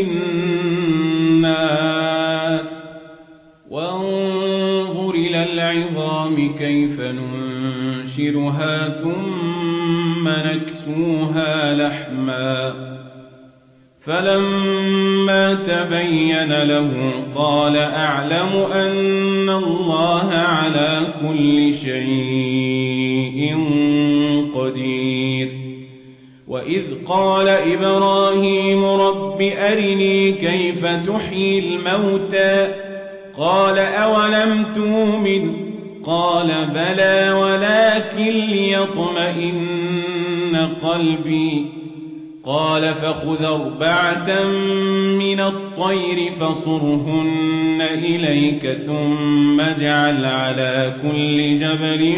للناس وانظر إلى العظام كيف ننشرها ثم نكسوها لحما فلما تبين له قال أعلم أن الله على كل شيء قدير. وإذ قال إبراهيم رب أرني كيف تحيي الموتى قال أولم تؤمن قال بلى ولكن ليطمئن قلبي قال فخذ أربعة من الطير فصرهن إليك ثم اجعل على كل جبل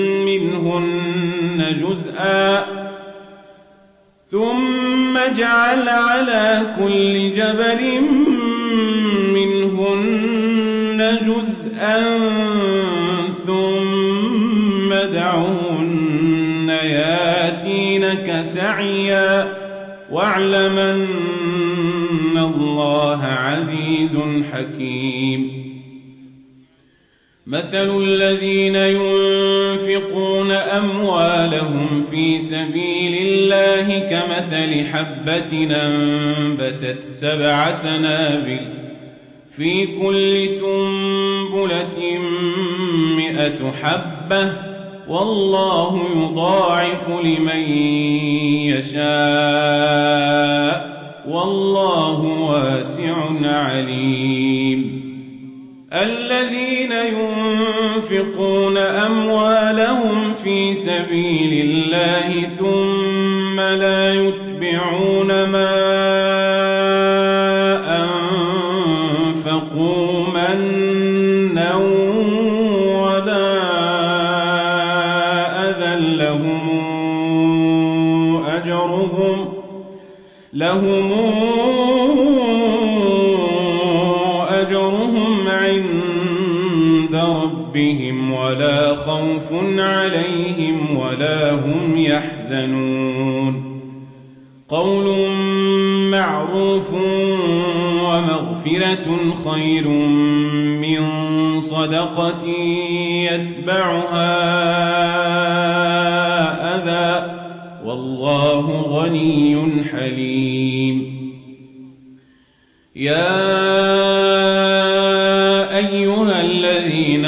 منهن جزءا ثم اجعل على كل جبل منهن جزءا ثم ادعهن ياتينك سعيا واعلم أن الله عزيز حكيم مثل الذين ينفقون أموالهم في سبيل الله كمثل حبة أنبتت سبع سنابل في كل سنبلة مئة حبة والله يضاعف لمن يشاء والله واسع عليم الذين ينفقون أموالهم في سبيل الله ثم لا يتبعون ما أنفقوا منا ولا أذى لهم أجرهم لهم أجرهم عند ربهم ولا خوف عليهم ولا هم يحزنون قول معروف ومغفرة خير من صدقة يتبعها أذى والله غني حليم يا أيها الذين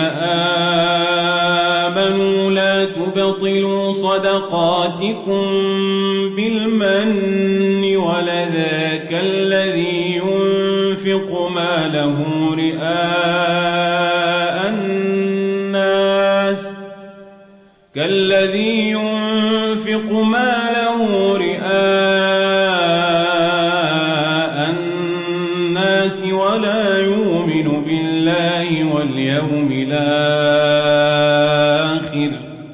آمنوا لا تبطلوا صدقاتكم بالمن ولذا كالذي ينفق ماله رئاء الناس كالذي ينفق ماله رئاء الناس ولا يؤمن بالله واليوم الآخر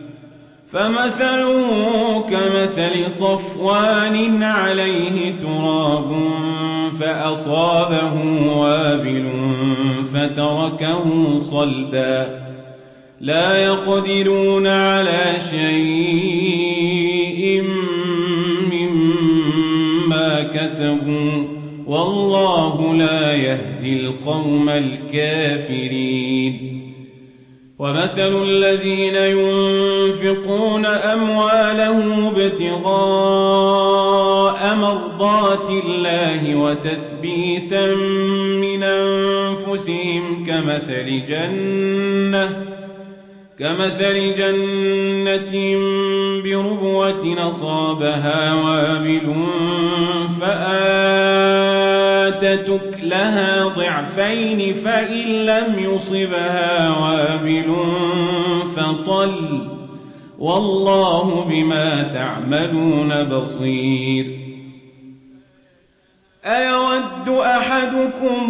فمثله كمثل صفوان عليه تراب فأصابه وابل فتركه صلدا لا يقدرون على شيء مما كسبوا والله لا يهدي القوم الكافرين ومثل الذين ينفقون أموالهم ابتغاء مرضات الله وتثبيتا من أنفسهم كمثل جنة كمثل جنة بربوة أصابها وابل فآتت أكلها ضعفين فإن لم يصبها وابل فطل والله بما تعملون بصير أيود أحدكم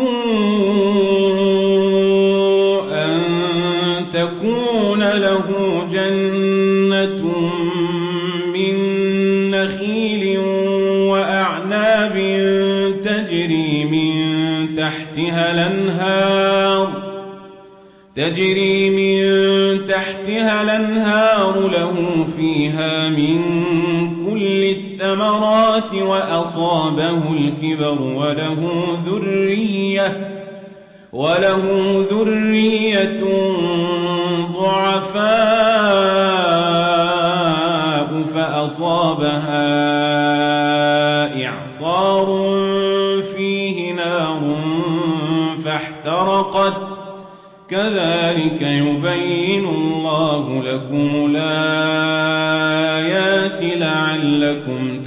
أن تكون له جنة من نخيل وأعناب تجري من تحتها الأنهار تجري من تحتها الأنهار له فيها من كل الثمرات وأصابه الكبر وله ذرية وله ذرية ضعفاء فأصابها إعصار فيه نار فاحترقت كذلك يبين الله لكم الآيات لعلكم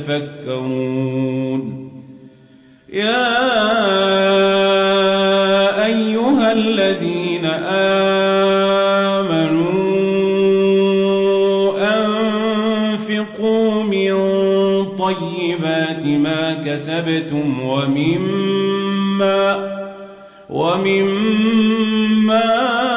تتفكرون يا أيها الذين أنفقوا من طيبات ما كسبتم ومما ومما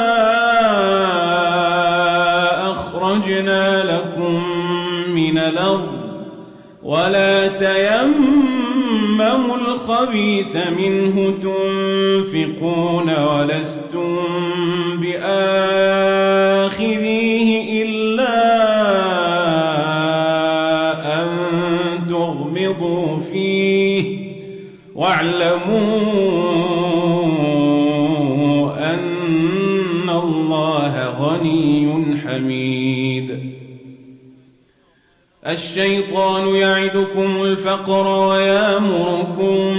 أخرجنا لكم من الأرض ولا تيمموا الخبيث منه تنفقون ولستم بآخذيه إلا أن تغمضوا فيه واعلموا أن الله غني حميد. الشيطان يعدكم الفقر ويأمركم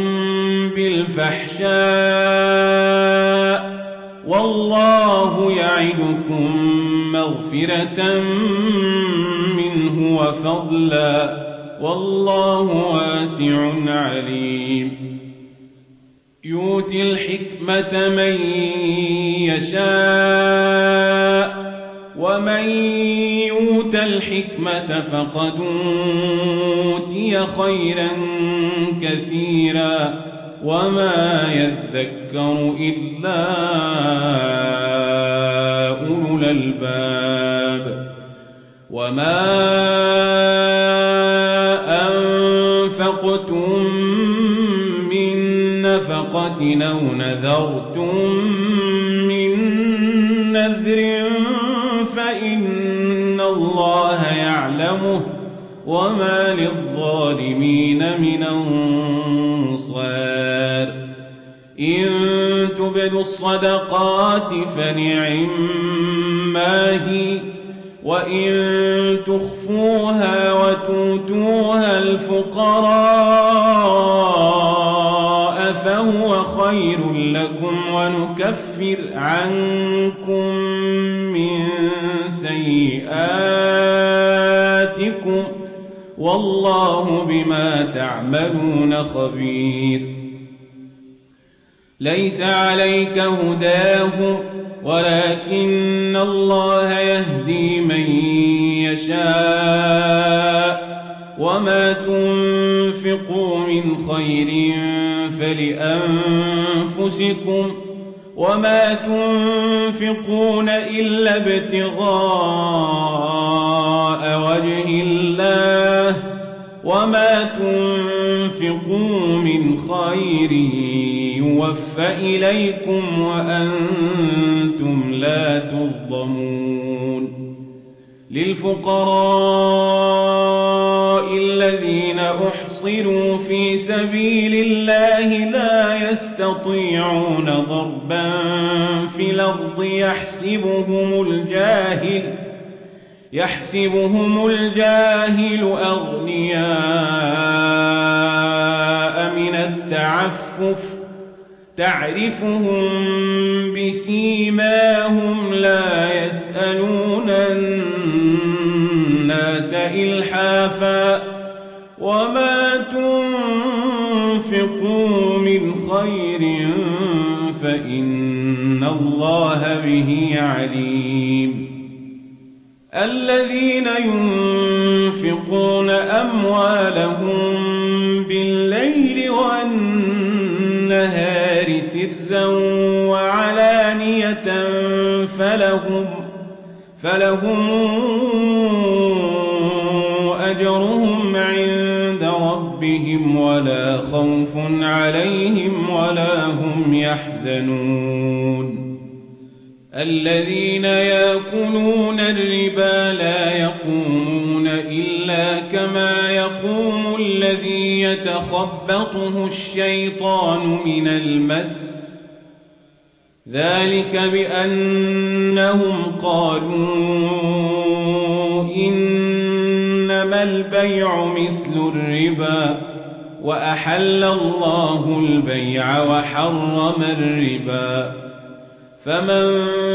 بالفحشاء والله يعدكم مغفرة منه وفضلا والله واسع عليم. يؤتي الحكمة من يشاء ومن يؤت الحكمة فقد أوتي خيرا كثيرا وما يذكر إلا أولو الألباب. وما أنفقتم من نفقة أو نذرتم من نذر فإن الله يعلمه وما للظالمين من أنصار. إن تبدوا الصدقات فنعما هي وإن تخفوها وتؤتوها الفقراء فهو خير لكم ونكفر عنكم من سيئاتكم والله بما تعملون خبير. ليس عليك هداهم ولكن الله يهدي من يشاء وما تنفقوا من خير فلأنفسكم وما تنفقون إلا ابتغاء وجه الله وما تنفقوا من خير يوفى إليكم وأنتم لا تظلمون. للفقراء الذين أحصروا في سبيل الله لا يستطيعون ضربا في الأرض يحسبهم الجاهل يحسبهم الجاهل أغنياء من التعفف تعرفهم بسيماهم لا يسألون الناس إلحافا وما تنفقوا من خير فإن الله به عليم. الذين ينفقون أموالهم بالليل والنهار سرا وعلانية فلهم فلهم أجرهم عند ربهم ولا خوف عليهم ولا هم يحزنون. الذين يأكلون الربا لا يقومون إلا كما يقوم الذي يتخبطه الشيطان من المس ذلك بأنهم قالوا إنما البيع مثل الربا وأحل الله البيع وحرم الربا. فمن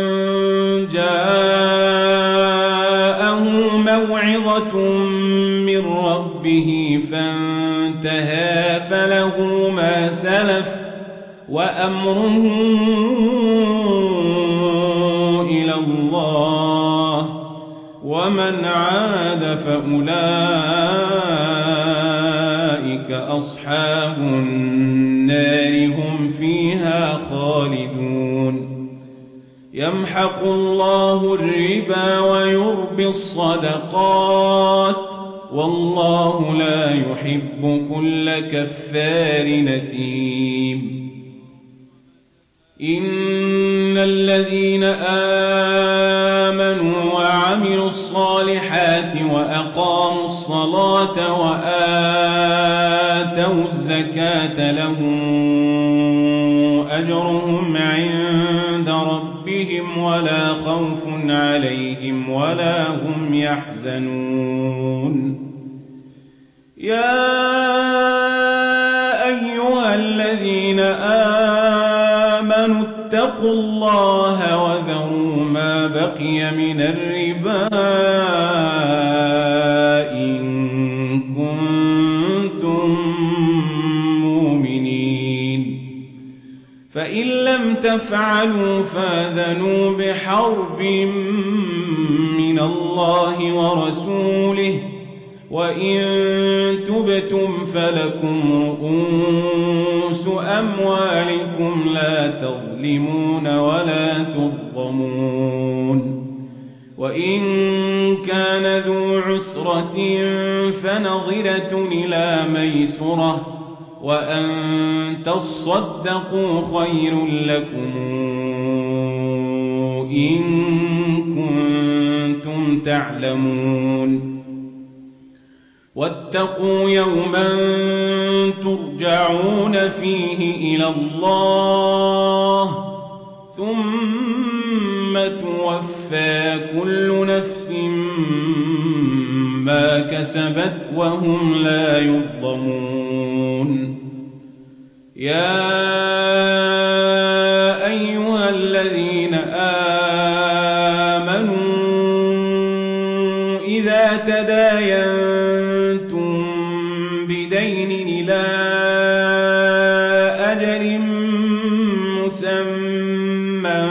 جاءه موعظة من ربه فانتهى فله ما سلف وأمره إلى الله ومن عاد فأولئك أصحاب النار هم فيها خالدون يمحق الله الربا ويربي الصدقات والله لا يحب كل كفار نثيم إن الذين آمنوا وعملوا الصالحات وأقاموا الصلاة وآتوا الزكاة لهم أجرهم عند ربهم ولا خوف عليهم ولا هم يحزنون يا أيها الذين آمنوا اتقوا الله وذروا ما بقي من الربا إن كنتم مؤمنين فإن لم تفعلوا فاذنوا بحرب من الله ورسوله وإن تبتم فلكم رؤوس أموالكم لا تظلمون ولا تظلمون وإن كان ذو عسرة فنظرة إلى ميسرة وأن تصدقوا خير لكم إن كنتم تعلمون واتقوا يوما ترجعون فيه إلى الله ثم توفى كل نفس ما كسبت وهم لا يظلمون يا أيها الذين آمنوا إذا تداينتم بدين إلى أجل مسمى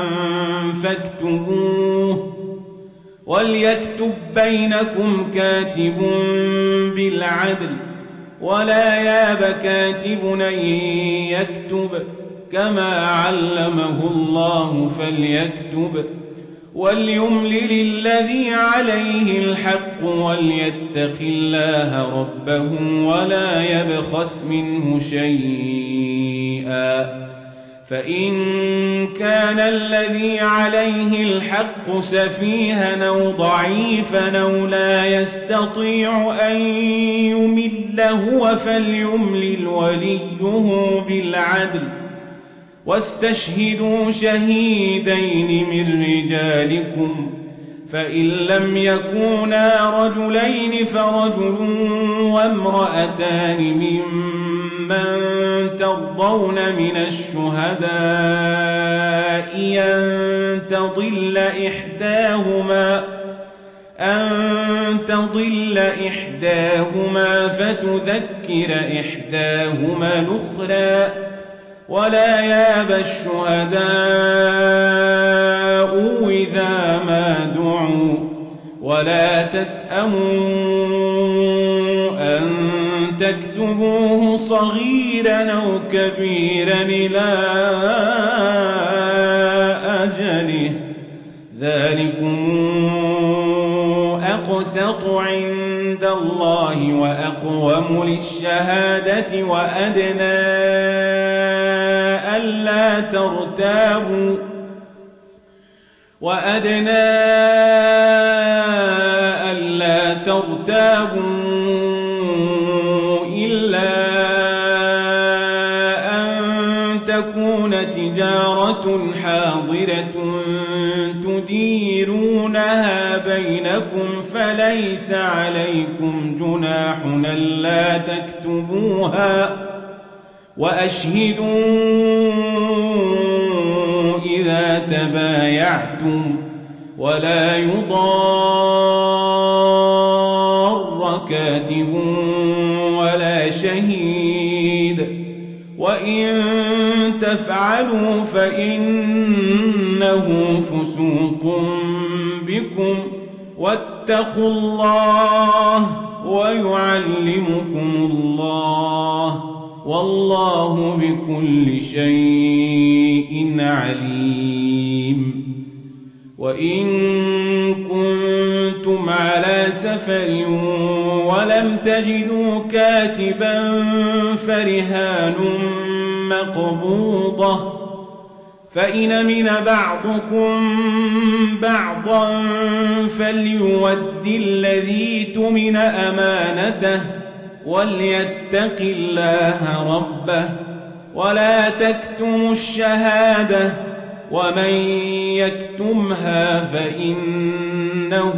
فاكتبوه وليكتب بينكم كاتب بالعدل ولا ياب كاتب أن يكتب كما علمه الله فليكتب وليملل الذي عليه الحق وليتق الله ربه ولا يبخس منه شيئا فإن كان الذي عليه الحق سفيها أو ضعيفا أو لا يستطيع أن يمل هو فليملل وليه بالعدل واستشهدوا شهيدين من رجالكم فإن لم يكونا رجلين فرجل وامرأتان ممن ترضون من الشهداء أن تضل إحداهما أن تضل إحداهما فتذكر إحداهما الأخرى ولا ياب الشهداء إذا ما دعوا ولا تسأموا أن تكتبوه صغيرا أو كبيرا إلى أجله ذلكم أقسط عند الله وأقوم للشهادة وأدنى ألا ترتابوا وأدنى ألا ترتابوا إلا أن تكون تجارة حاضرة تديرونها بينكم فليس عليكم جناح ألا تكتبوها وأشهدوا إذا تبايعتم ولا يضار كاتب ولا شهيد وإن فافعلوا فإنه فسوق بكم واتقوا الله ويعلمكم الله والله بكل شيء عليم. وإن كنتم على سفر ولم تجدوا كاتبا فرهان مقبوضة، فإن أمن بعضكم بعضا فليؤد الذي اؤتمن أمانته وليتق الله ربه ولا تكتموا الشهادة ومن يكتمها فإنه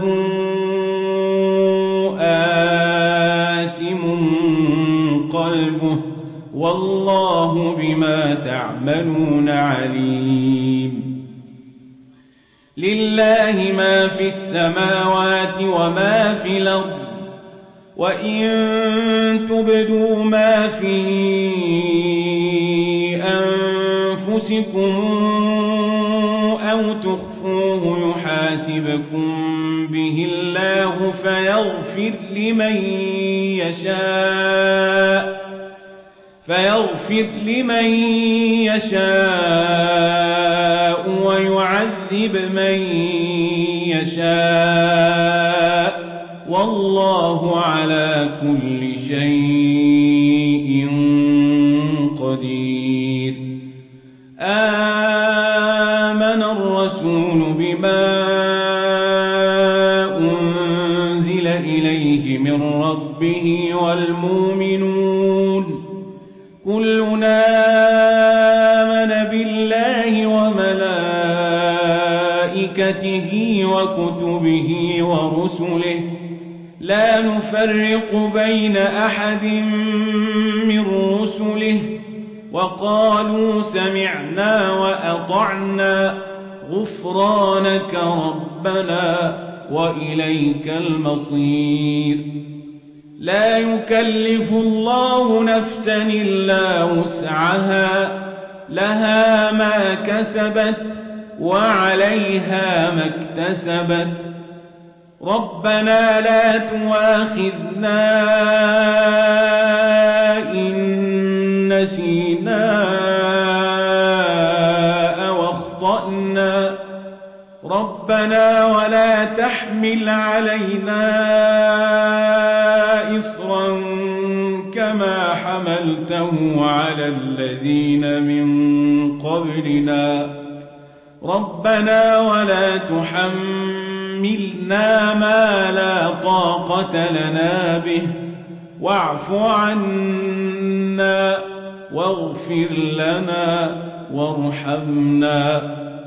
آثم قلبه والله بما تعملون عليم. لله ما في السماوات وما في الأرض، وإن تبدوا ما في أنفسكم أو تخفوه يحاسبكم به الله فيغفر لمن يشاء فيغفر لمن يشاء ويعذب من يشاء والله على كل شيء قدير. آمن الرسول بما أنزل إليه من ربه والمؤمنون كلنا آمن بالله وملائكته وكتبه ورسله لا نفرق بين أحد من رسله وقالوا سمعنا وأطعنا غفرانك ربنا وإليك المصير. لا يكلف الله نفسا إلا وسعها لها ما كسبت وعليها ما اكتسبت ربنا لا تؤاخذنا إن نسينا أو أخطأنا ربنا ولا تحمل علينا إصرا كما حملته على الذين من قبلنا ربنا ولا تحملنا ما لا طاقة لنا به واعف عنا واغفر لنا وارحمنا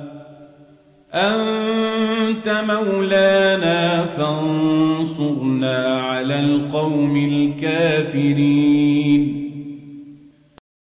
أنت مولانا فانصرنا على القوم الكافرين.